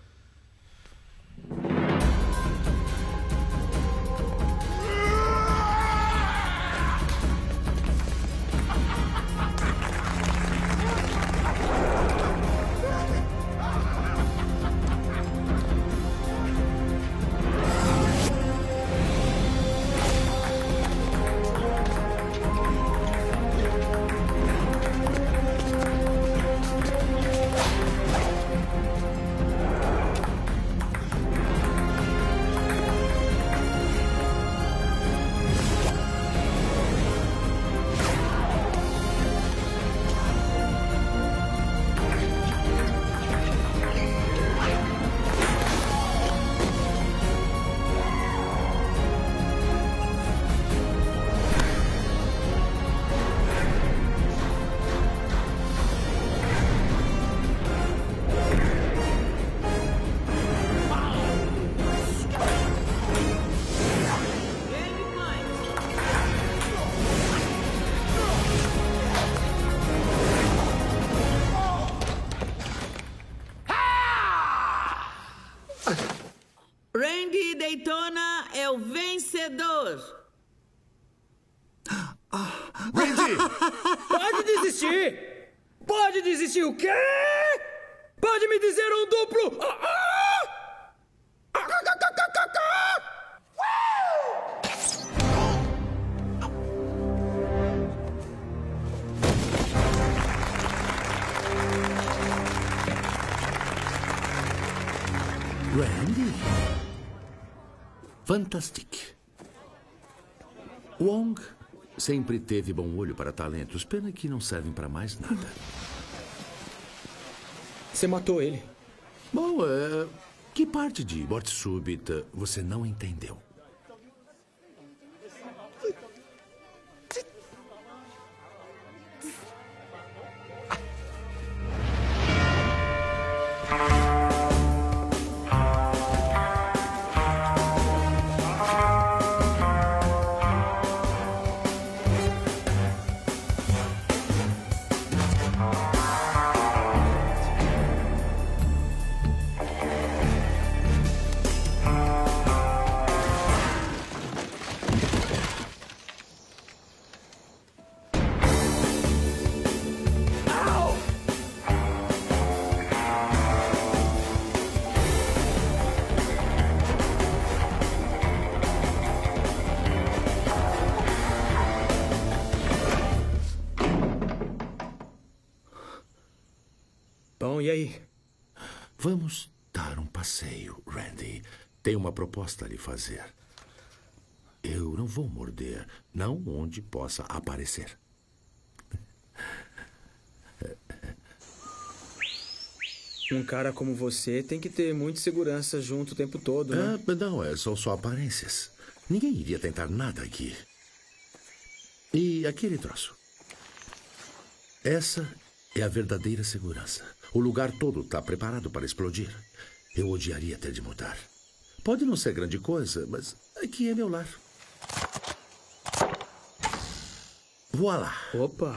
Randy Daytona é o vencedor. Randy! Pode desistir! Pode desistir o quê? Pode me dizer um duplo? Randy? Fantastic. Wong sempre teve bom olho para talentos. Pena que não servem para mais nada. Você matou ele. Bom, que parte de morte súbita você não entendeu? Bom, e aí? Vamos dar um passeio, Randy. Tenho uma proposta a lhe fazer. Eu não vou morder, não onde possa aparecer. Um cara como você tem que ter muita segurança junto o tempo todo, né? Não, são só aparências. Ninguém iria tentar nada aqui. E aquele troço. Essa é a verdadeira segurança. O lugar todo está preparado para explodir. Eu odiaria ter de mudar. Pode não ser grande coisa, mas aqui é meu lar. Voilá. Opa!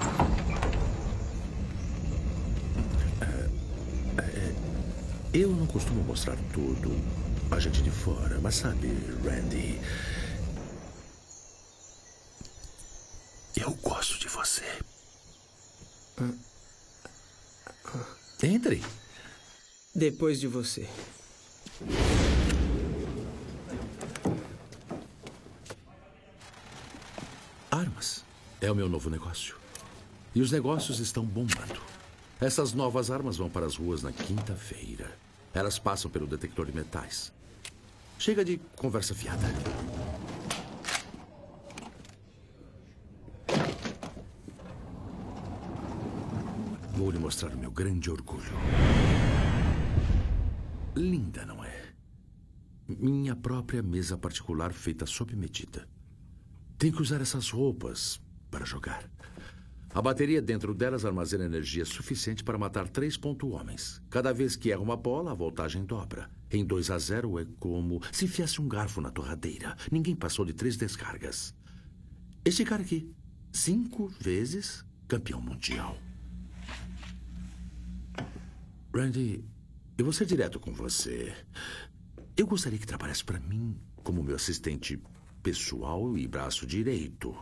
Eu não costumo mostrar tudo a gente de fora, mas sabe, Randy, eu gosto de você. Entre. Depois de você. Armas é o meu novo negócio. E os negócios estão bombando. Essas novas armas vão para as ruas na quinta-feira. Elas passam pelo detector de metais. Chega de conversa fiada. Vou lhe mostrar o meu grande orgulho. Linda, não é? Minha própria mesa particular feita sob medida. Tenho que usar essas roupas para jogar. A bateria dentro delas armazena energia suficiente para matar 3 homens. Cada vez que erra uma bola, a voltagem dobra. Em 2-0 é como se enfiasse um garfo na torradeira. Ninguém passou de 3 descargas. Este cara aqui, 5 vezes campeão mundial. Randy, eu vou ser direto com você. Eu gostaria que trabalhasse para mim como meu assistente pessoal e braço direito.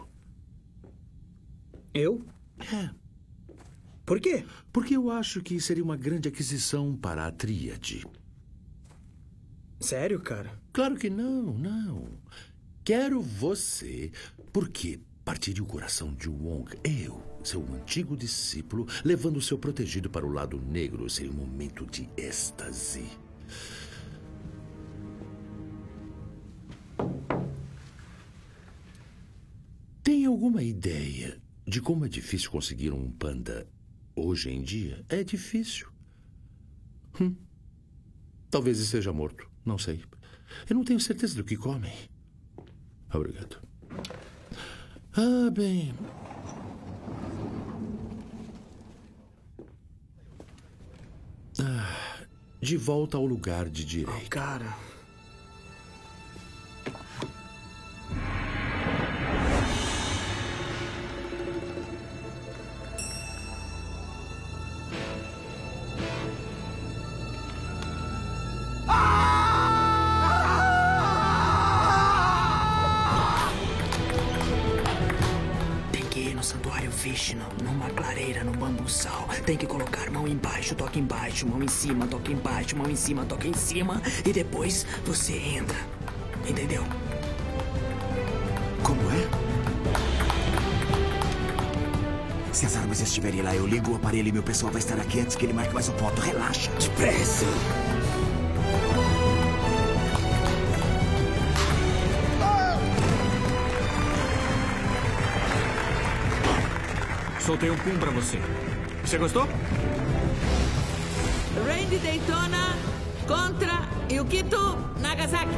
Eu? É. Por quê? Porque eu acho que seria uma grande aquisição para a tríade. Sério, cara? Claro que não. Quero você porque partiria o coração de Wong. Eu, seu antigo discípulo, levando o seu protegido para o lado negro. Seria um momento de êxtase. Tem alguma ideia de como é difícil conseguir um panda hoje em dia? É difícil. Talvez esteja morto. Não sei. Eu não tenho certeza do que comem. Obrigado. Ah, bem. De volta ao lugar de direito. Oh, cara. Vishnu, numa clareira, no bambuçal. Tem que colocar mão embaixo, toca embaixo, mão em cima, toca embaixo, mão em cima, toca em cima. E depois você entra. Entendeu? Como é? Se as armas estiverem lá, eu ligo o aparelho e meu pessoal vai estar aqui antes que ele marque mais um ponto. Relaxa. Depressa. Soltei um pum pra você. Você gostou? Randy Daytona contra Yukito Nagasaki.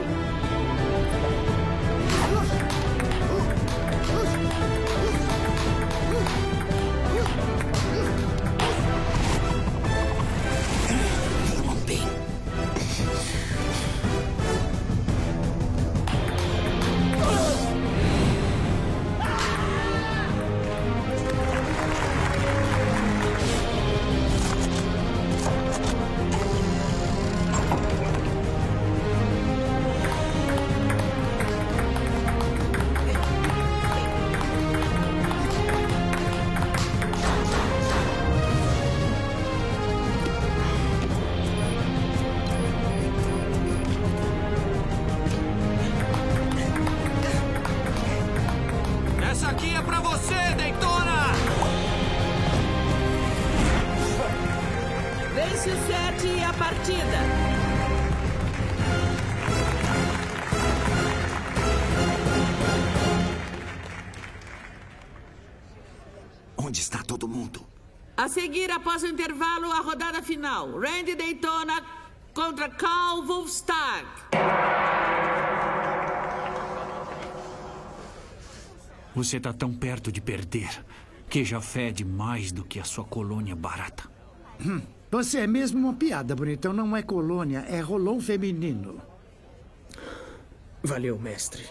Onde está todo mundo? A seguir, após o intervalo, a rodada final. Randy Daytona contra Carl Wolfstag. Você está tão perto de perder que já fede mais do que a sua colônia barata. Você é mesmo uma piada, bonitão. Não é colônia, é rolão feminino. Valeu, mestre.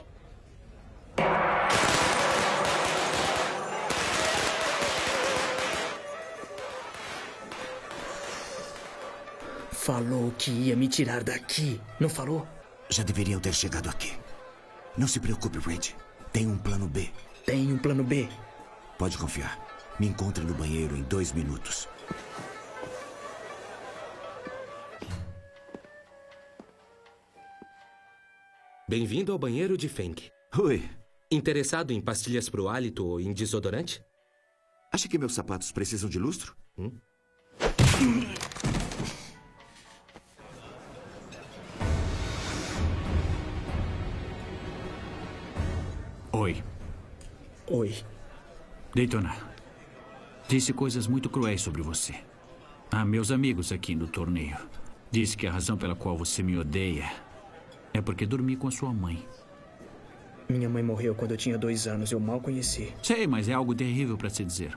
Falou que ia me tirar daqui, não falou? Já deveriam ter chegado aqui. Não se preocupe, Randy. Tem um plano B. Tem um plano B? Pode confiar. Me encontre no banheiro em 2 minutos. Bem-vindo ao banheiro de Feng. Oi. Interessado em pastilhas pro hálito ou em desodorante? Acha que meus sapatos precisam de lustro? Oi. Oi. Daytona, disse coisas muito cruéis sobre você. A meus amigos aqui no torneio. Disse que a razão pela qual você me odeia é porque dormi com a sua mãe. Minha mãe morreu quando eu tinha 2 anos. Eu mal conheci. Sei, mas é algo terrível para se dizer.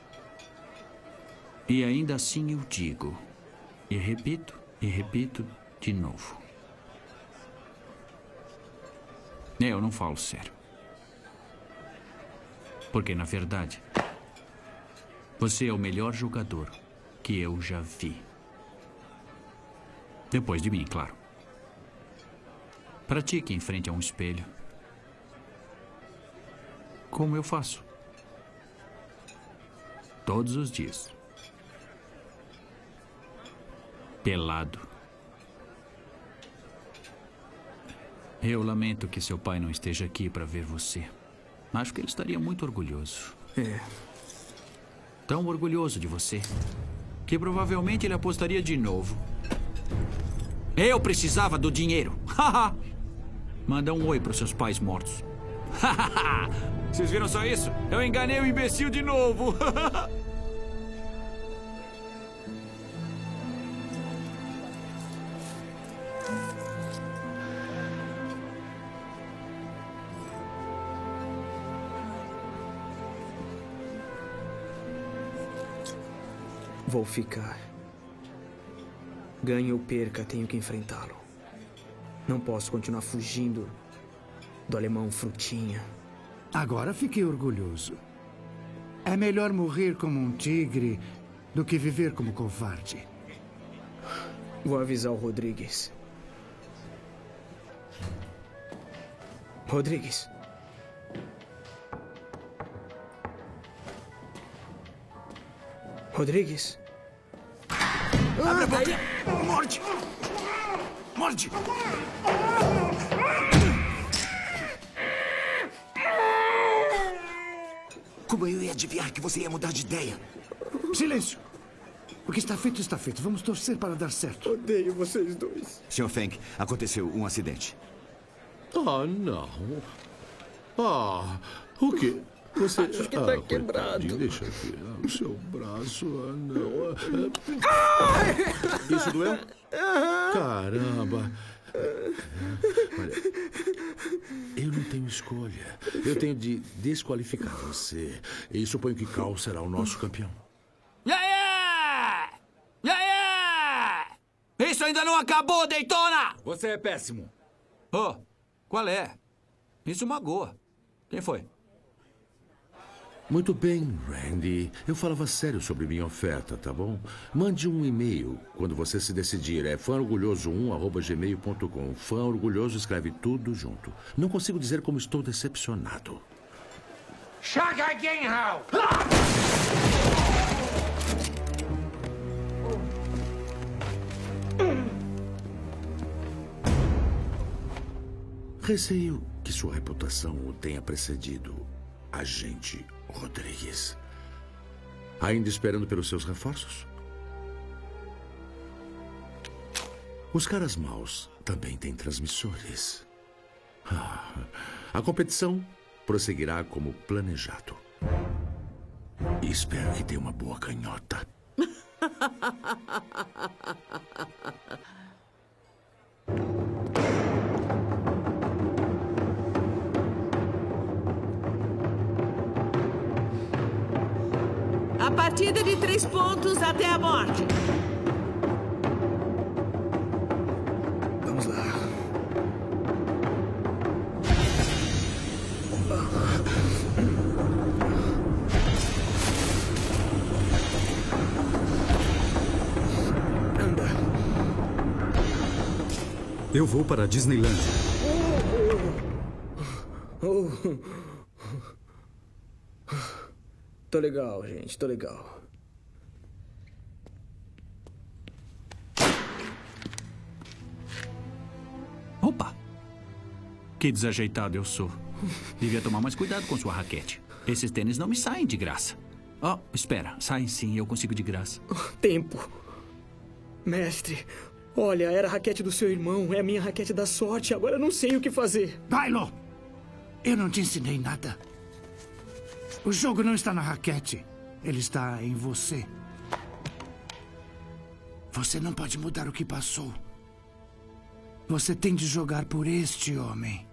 E ainda assim eu digo. E repito de novo. Eu não falo sério. Porque, na verdade, você é o melhor jogador que eu já vi. Depois de mim, claro. Pratique em frente a um espelho. Como eu faço. Todos os dias. Pelado. Eu lamento que seu pai não esteja aqui para ver você. Acho que ele estaria muito orgulhoso. É. Tão orgulhoso de você que provavelmente ele apostaria de novo. Eu precisava do dinheiro. Manda um oi para os seus pais mortos. Vocês viram só isso? Eu enganei o imbecil de novo. Vou ficar. Ganhe ou perca, tenho que enfrentá-lo. Não posso continuar fugindo do alemão Frutinha. Agora fiquei orgulhoso. É melhor morrer como um tigre do que viver como covarde. Vou avisar o Rodrigues. Rodrigues. Rodrigues. Abre a boca! Morde! Morde! Como eu ia adivinhar que você ia mudar de ideia? Silêncio! O que está feito, está feito. Vamos torcer para dar certo. Odeio vocês dois. Sr. Feng, aconteceu um acidente. Ah, não. Ah, o quê? Você... Acho que tá quebrado. Deixa eu ver. O seu braço... não. Isso doeu? Caramba. Olha, eu não tenho escolha. Eu tenho de desqualificar você. E suponho que Cal será o nosso campeão. Isso ainda não acabou, Daytona! Você é péssimo. Oh, qual é? Isso magoa. Quem foi? Muito bem, Randy. Eu falava sério sobre minha oferta, tá bom? Mande um e-mail quando você se decidir. É fãorgulhoso1@gmail.com. Fã Orgulhoso escreve tudo junto. Não consigo dizer como estou decepcionado. Shaka Genhao! Receio que sua reputação o tenha precedido, agente Rodrigues. Ainda esperando pelos seus reforços? Os caras maus também têm transmissores. A competição prosseguirá como planejado. E espero que tenha uma boa canhota. A partida de 3 pontos até a morte. Vamos lá. Anda. Eu vou para a Disneyland. Tô legal, gente. Tô legal. Opa! Que desajeitado eu sou. Devia tomar mais cuidado com sua raquete. Esses tênis não me saem de graça. Oh, espera. Sai sim, eu consigo de graça. Tempo. Mestre, olha, era a raquete do seu irmão. É a minha raquete da sorte. Agora eu não sei o que fazer. Kylo! Eu não te ensinei nada. O jogo não está na raquete. Ele está em você. Você não pode mudar o que passou. Você tem de jogar por este homem.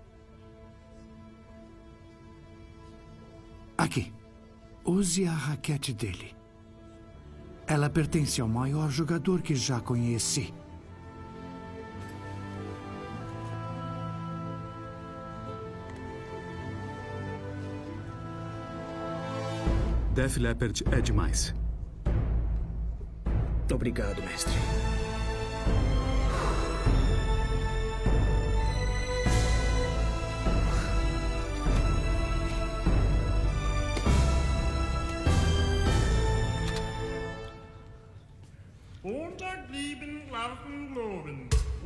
Aqui. Use a raquete dele. Ela pertence ao maior jogador que já conheci. Def Leppard é demais. Obrigado, mestre. Unterblieben laufen Globen.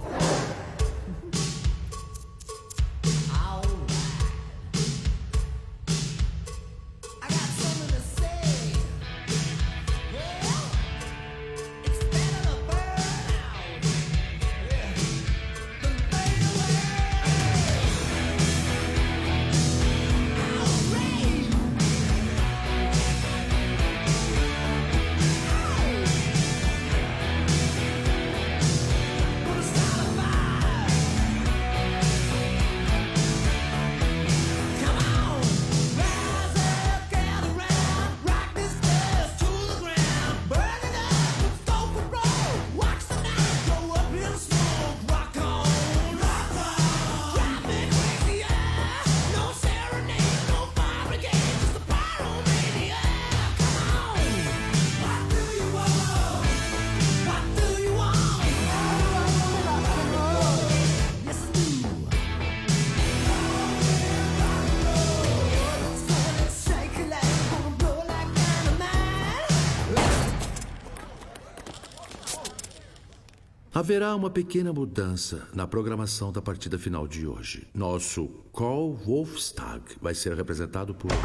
Haverá uma pequena mudança na programação da partida final de hoje. Nosso Karl Wolfstag vai ser representado por...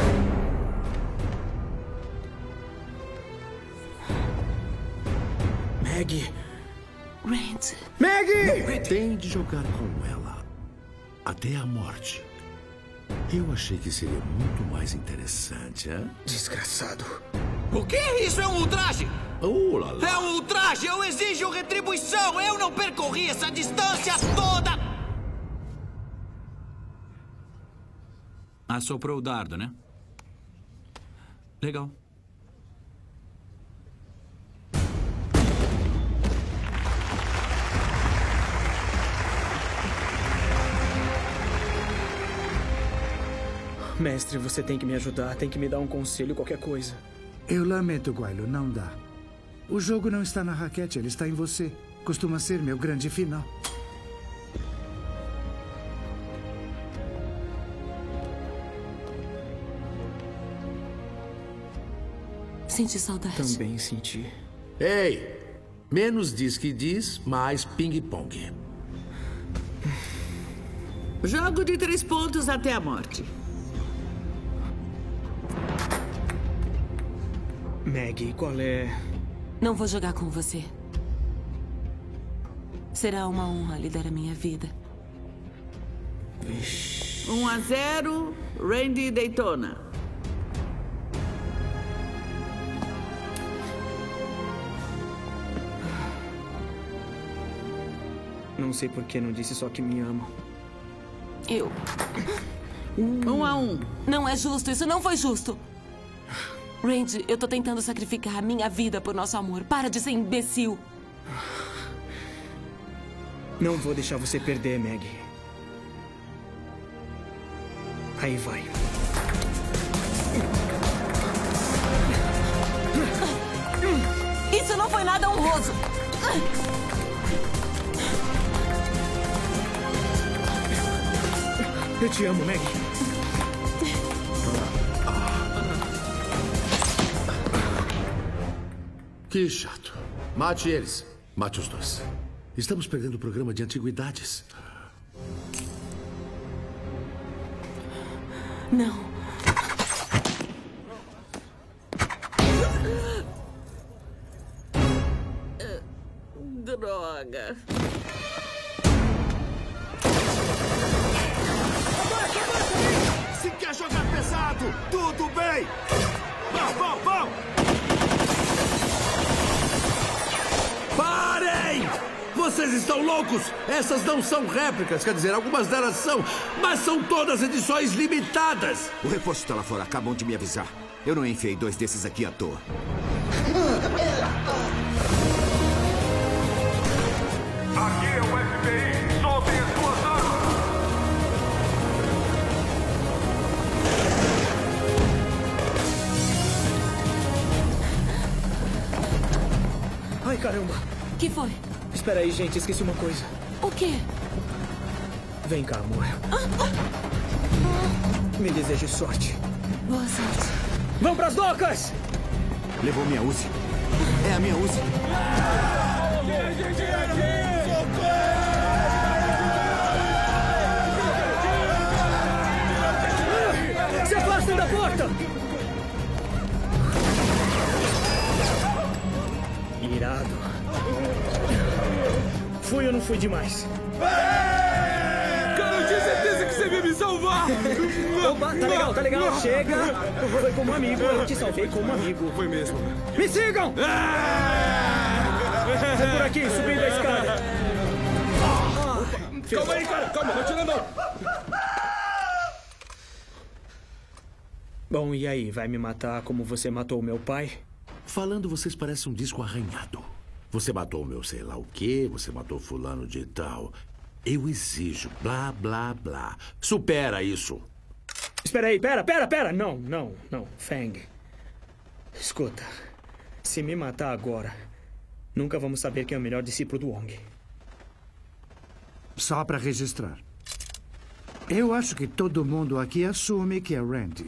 Maggie! Randy! Maggie! Tem de jogar com ela até a morte. Eu achei que seria muito mais interessante, hein? Desgraçado. O quê? Isso é um ultraje! Lá, lá. É um ultraje! Eu exijo retribuição! Eu não percorri essa distância toda! Assoprou o dardo, né? Legal. Mestre, você tem que me ajudar. Tem que me dar um conselho, qualquer coisa. Eu lamento, Guaylo, não dá. O jogo não está na raquete, ele está em você. Costuma ser meu grande final. Senti saudade. Também senti. Ei! Menos diz que diz, mais ping-pong. Jogo de 3 pontos até a morte. Maggie, qual é... Não vou jogar com você. Será uma honra lhe dar a minha vida. 1-0, Randy Daytona. Não sei por que não disse só que me ama. Eu... 1-1. Não é justo, isso não foi justo. Randy, eu tô tentando sacrificar a minha vida por nosso amor. Para de ser imbecil. Não vou deixar você perder, Maggie. Aí vai. Isso não foi nada honroso. Eu te amo, Maggie. Que chato. Mate eles. Mate os dois. Estamos perdendo o programa de antiguidades. Não. droga. Se quer jogar pesado, tudo bem! Vão! Parem! Vocês estão loucos! Essas não são réplicas, quer dizer, algumas delas são, mas são todas edições limitadas! O reposto está lá fora, acabam de me avisar. Eu não enfiei 2 desses aqui à toa. Aqui é o FBI. Soltem as suas armas. Ai, caramba. Que foi? Espera aí, gente. Esqueci uma coisa. O quê? Vem cá, amor. Me deseje sorte. Boa sorte. Vamos pras docas! Levou minha Uzi. É a minha Uzi. Se afastem da porta! Irado. Fui ou não fui demais? Cara, eu tinha certeza que você ia me salvar! Opa, tá legal, chega! Foi como amigo, eu te salvei como amigo. Foi mesmo. Me sigam! É por aqui, subindo a escada. Calma aí, cara, calma, não tira não! Bom, e aí, vai me matar como você matou meu pai? Falando, vocês parecem um disco arranhado. Você matou o meu sei lá o quê, você matou fulano de tal. Eu exijo, blá, blá, blá. Supera isso. Espera aí, pera. Não. Feng. Escuta, se me matar agora, nunca vamos saber quem é o melhor discípulo do Wong. Só para registrar. Eu acho que todo mundo aqui assume que é Randy.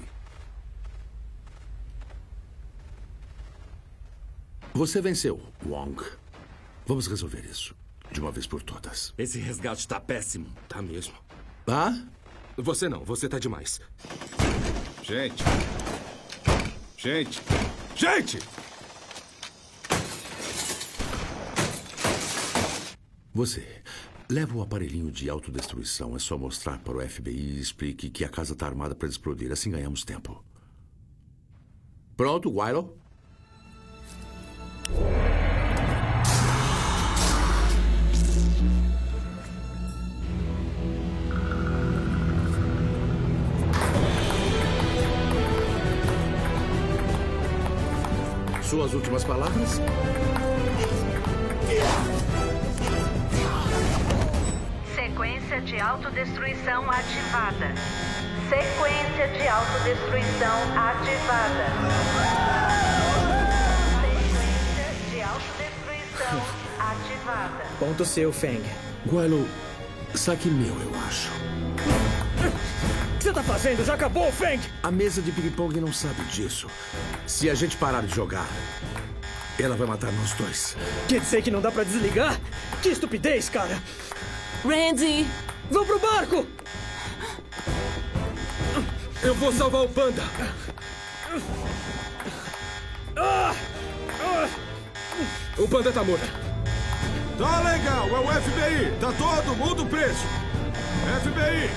Você venceu, Wong. Vamos resolver isso. De uma vez por todas. Esse resgate tá péssimo. Tá mesmo. Ah? Você não, você tá demais. Gente! Você leva o aparelhinho de autodestruição. É só mostrar para o FBI e explique que a casa tá armada para explodir. Assim ganhamos tempo. Pronto, Willow? Suas últimas palavras? Sequência de autodestruição ativada. Sequência de autodestruição ativada. Sequência de autodestruição ativada. Ponto seu, Feng. Guilo, saque meu, eu acho. O que você tá fazendo? Já acabou, Feng? A mesa de ping-pong não sabe disso. Se a gente parar de jogar, ela vai matar nós dois. Quer dizer que não dá pra desligar? Que estupidez, cara! Randy! Vamos pro barco! Eu vou salvar o Panda! O Panda tá morto. Tá legal, é o FBI. Tá todo mundo preso. FBI!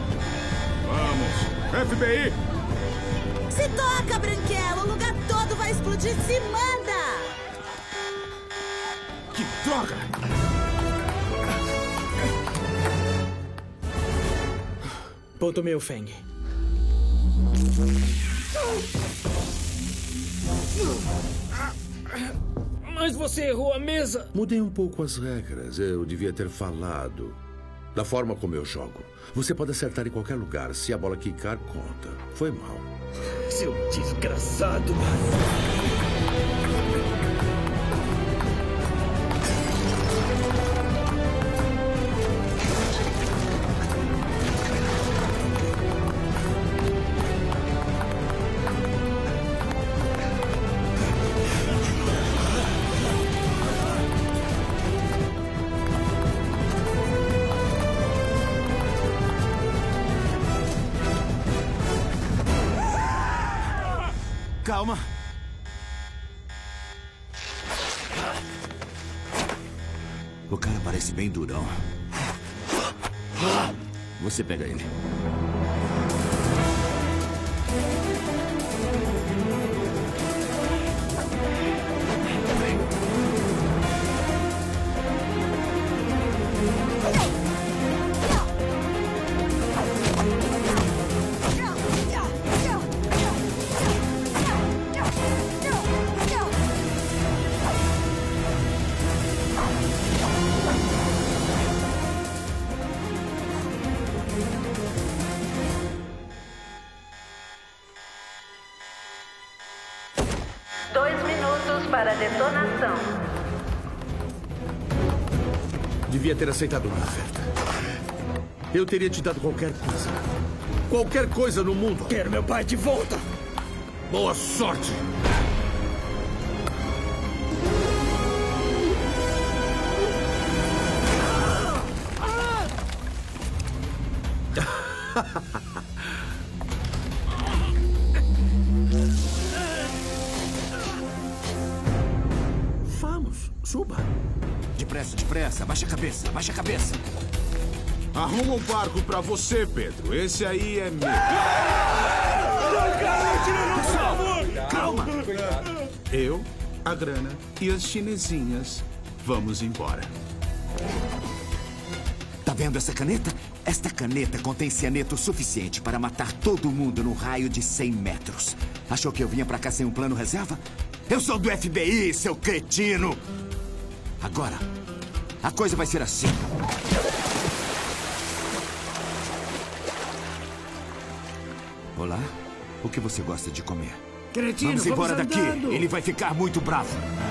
Vamos, FBI! Se toca, Branquela! O lugar todo vai explodir! Se manda! Que droga! Ponto meu, Feng. Mas você errou a mesa! Mudei um pouco as regras. Eu devia ter falado. Da forma como eu jogo. Você pode acertar em qualquer lugar. Se a bola quicar, conta. Foi mal. Seu desgraçado! Calma. O cara parece bem durão. Você pega ele. Para detonação. Devia ter aceitado uma oferta. Eu teria te dado qualquer coisa. Qualquer coisa no mundo. Quero meu pai de volta. Boa sorte. Suba. Depressa. Baixa a cabeça. Arruma um barco pra você, Pedro. Esse aí é meu. Calma. Eu, a grana e as chinesinhas vamos embora. Tá vendo essa caneta? Esta caneta contém cianeto suficiente para matar todo mundo num raio de 100 metros. Achou que eu vinha pra cá sem um plano reserva? Eu sou do FBI, seu cretino! Agora, a coisa vai ser assim. Olá, o que você gosta de comer? Cretino, vamos embora daqui. Andando. Ele vai ficar muito bravo.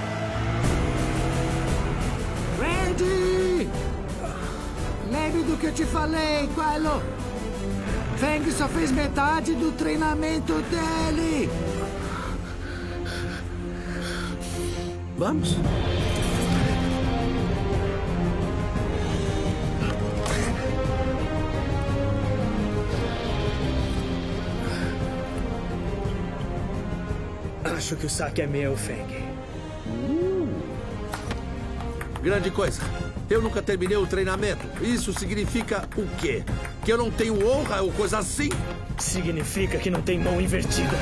Randy! Lembre do que eu te falei, Kylo. Feng só fez metade do treinamento dele. Vamos. Acho que o saque é meu, Feng. Grande coisa. Eu nunca terminei o treinamento. Isso significa o quê? Que eu não tenho honra ou coisa assim? Significa que não tem mão invertida.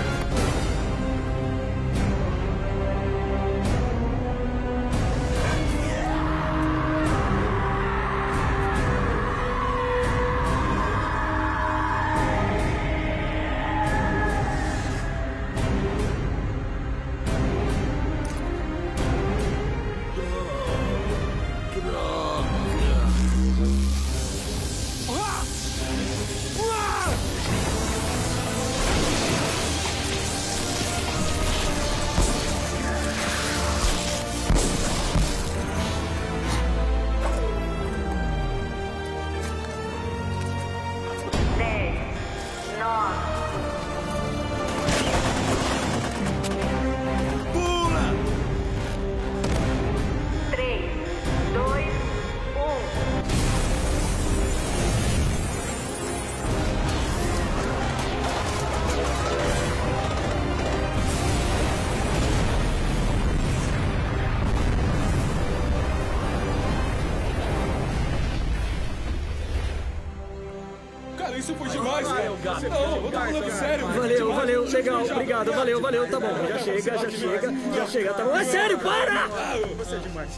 Isso foi demais, cara. Não, eu tô falando sério. Valeu, legal, obrigado, valeu, tá bom. Já chega, tá bom. É sério, para! Você é demais.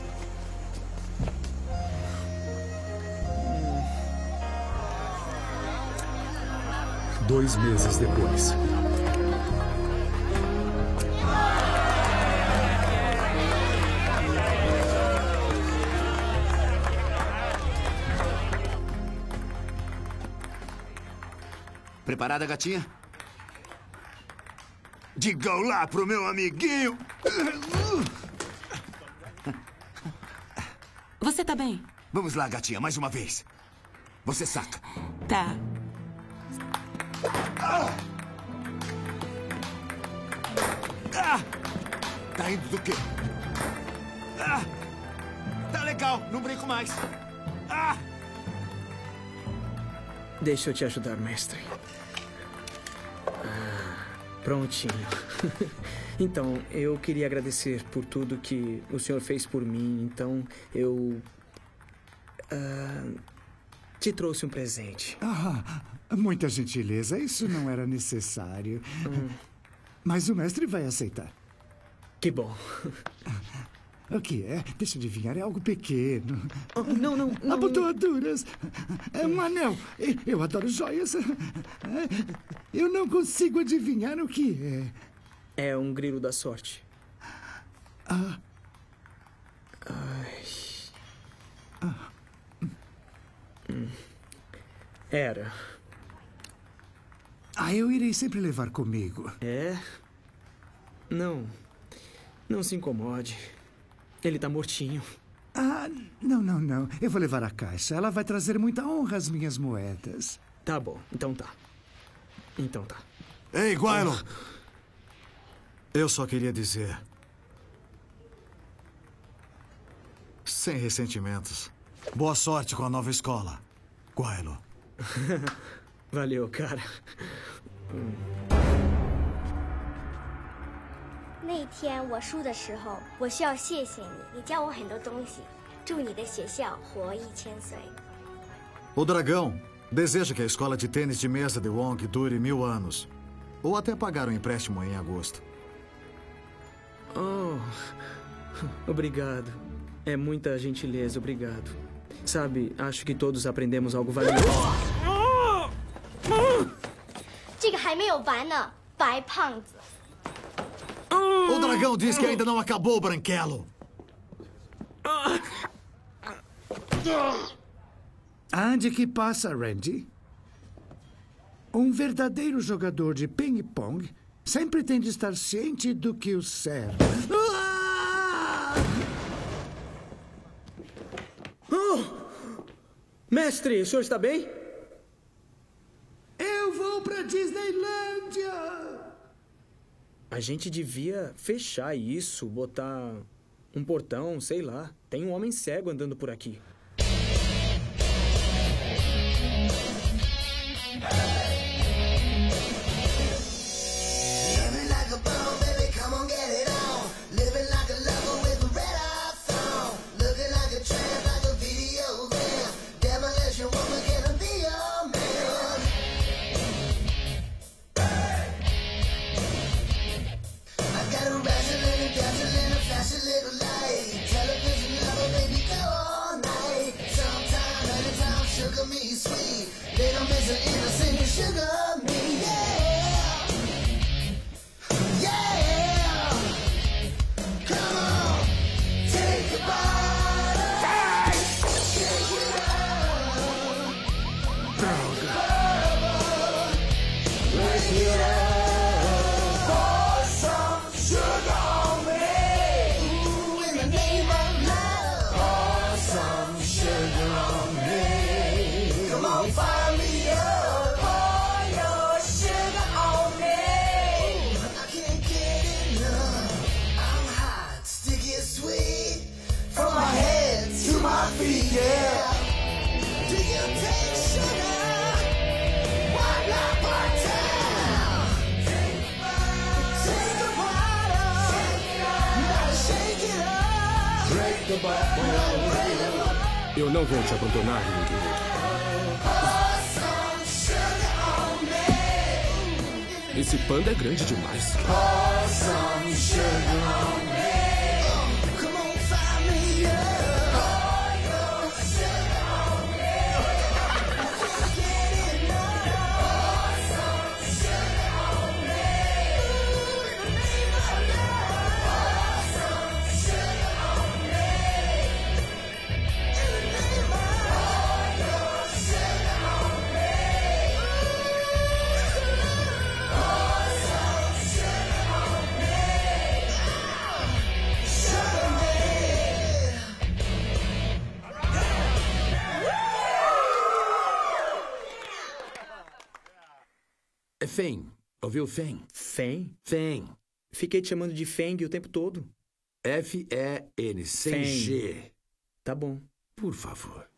Dois meses depois. Preparada, gatinha? Diga olá pro meu amiguinho. Você tá bem? Vamos lá, gatinha, mais uma vez. Você saca. Tá. Tá indo do quê? Tá legal, não brinco mais. Deixa eu te ajudar, mestre. Prontinho. Então, eu queria agradecer por tudo que o senhor fez por mim. Então, eu Te trouxe um presente. Muita gentileza. Isso não era necessário. Mas o mestre vai aceitar. Que bom. O que é? Deixa eu adivinhar. É algo pequeno. Não. Abotoaduras. É um anel. Eu adoro joias. Eu não consigo adivinhar o que é. É um grilo da sorte. Era. Eu irei sempre levar comigo. É? Não se incomode. Ele tá mortinho. Não. Eu vou levar a caixa. Ela vai trazer muita honra às minhas moedas. Tá bom. Então tá. Ei, Guaylo! Eu só queria dizer... Sem ressentimentos. Boa sorte com a nova escola, Guaylo. Valeu, cara. 那天我输的时候，我需要谢谢你，你教我很多东西。祝你的学校活1000岁。 O dragão deseja que a escola de tênis de mesa de Wong dure 1000 anos. Ou até pagar um empréstimo em agosto. Obrigado. É muita gentileza, obrigado. Sabe, acho que todos aprendemos algo valioso. 这个还没有完呢，白胖子。 O dragão diz que ainda não acabou, Branquelo. Ande que passa, Randy. Um verdadeiro jogador de ping-pong sempre tem de estar ciente do que o serve. Mestre, o senhor está bem? Eu vou para Disneylândia. A gente devia fechar isso, botar um portão, sei lá. Tem um homem cego andando por aqui. Eu não vou te abandonar, ninguém. Esse panda é grande demais. É Feng. Ouviu Feng? Feng? Feng. Fiquei te chamando de Feng o tempo todo. F-E-N, sem G. Tá bom. Por favor.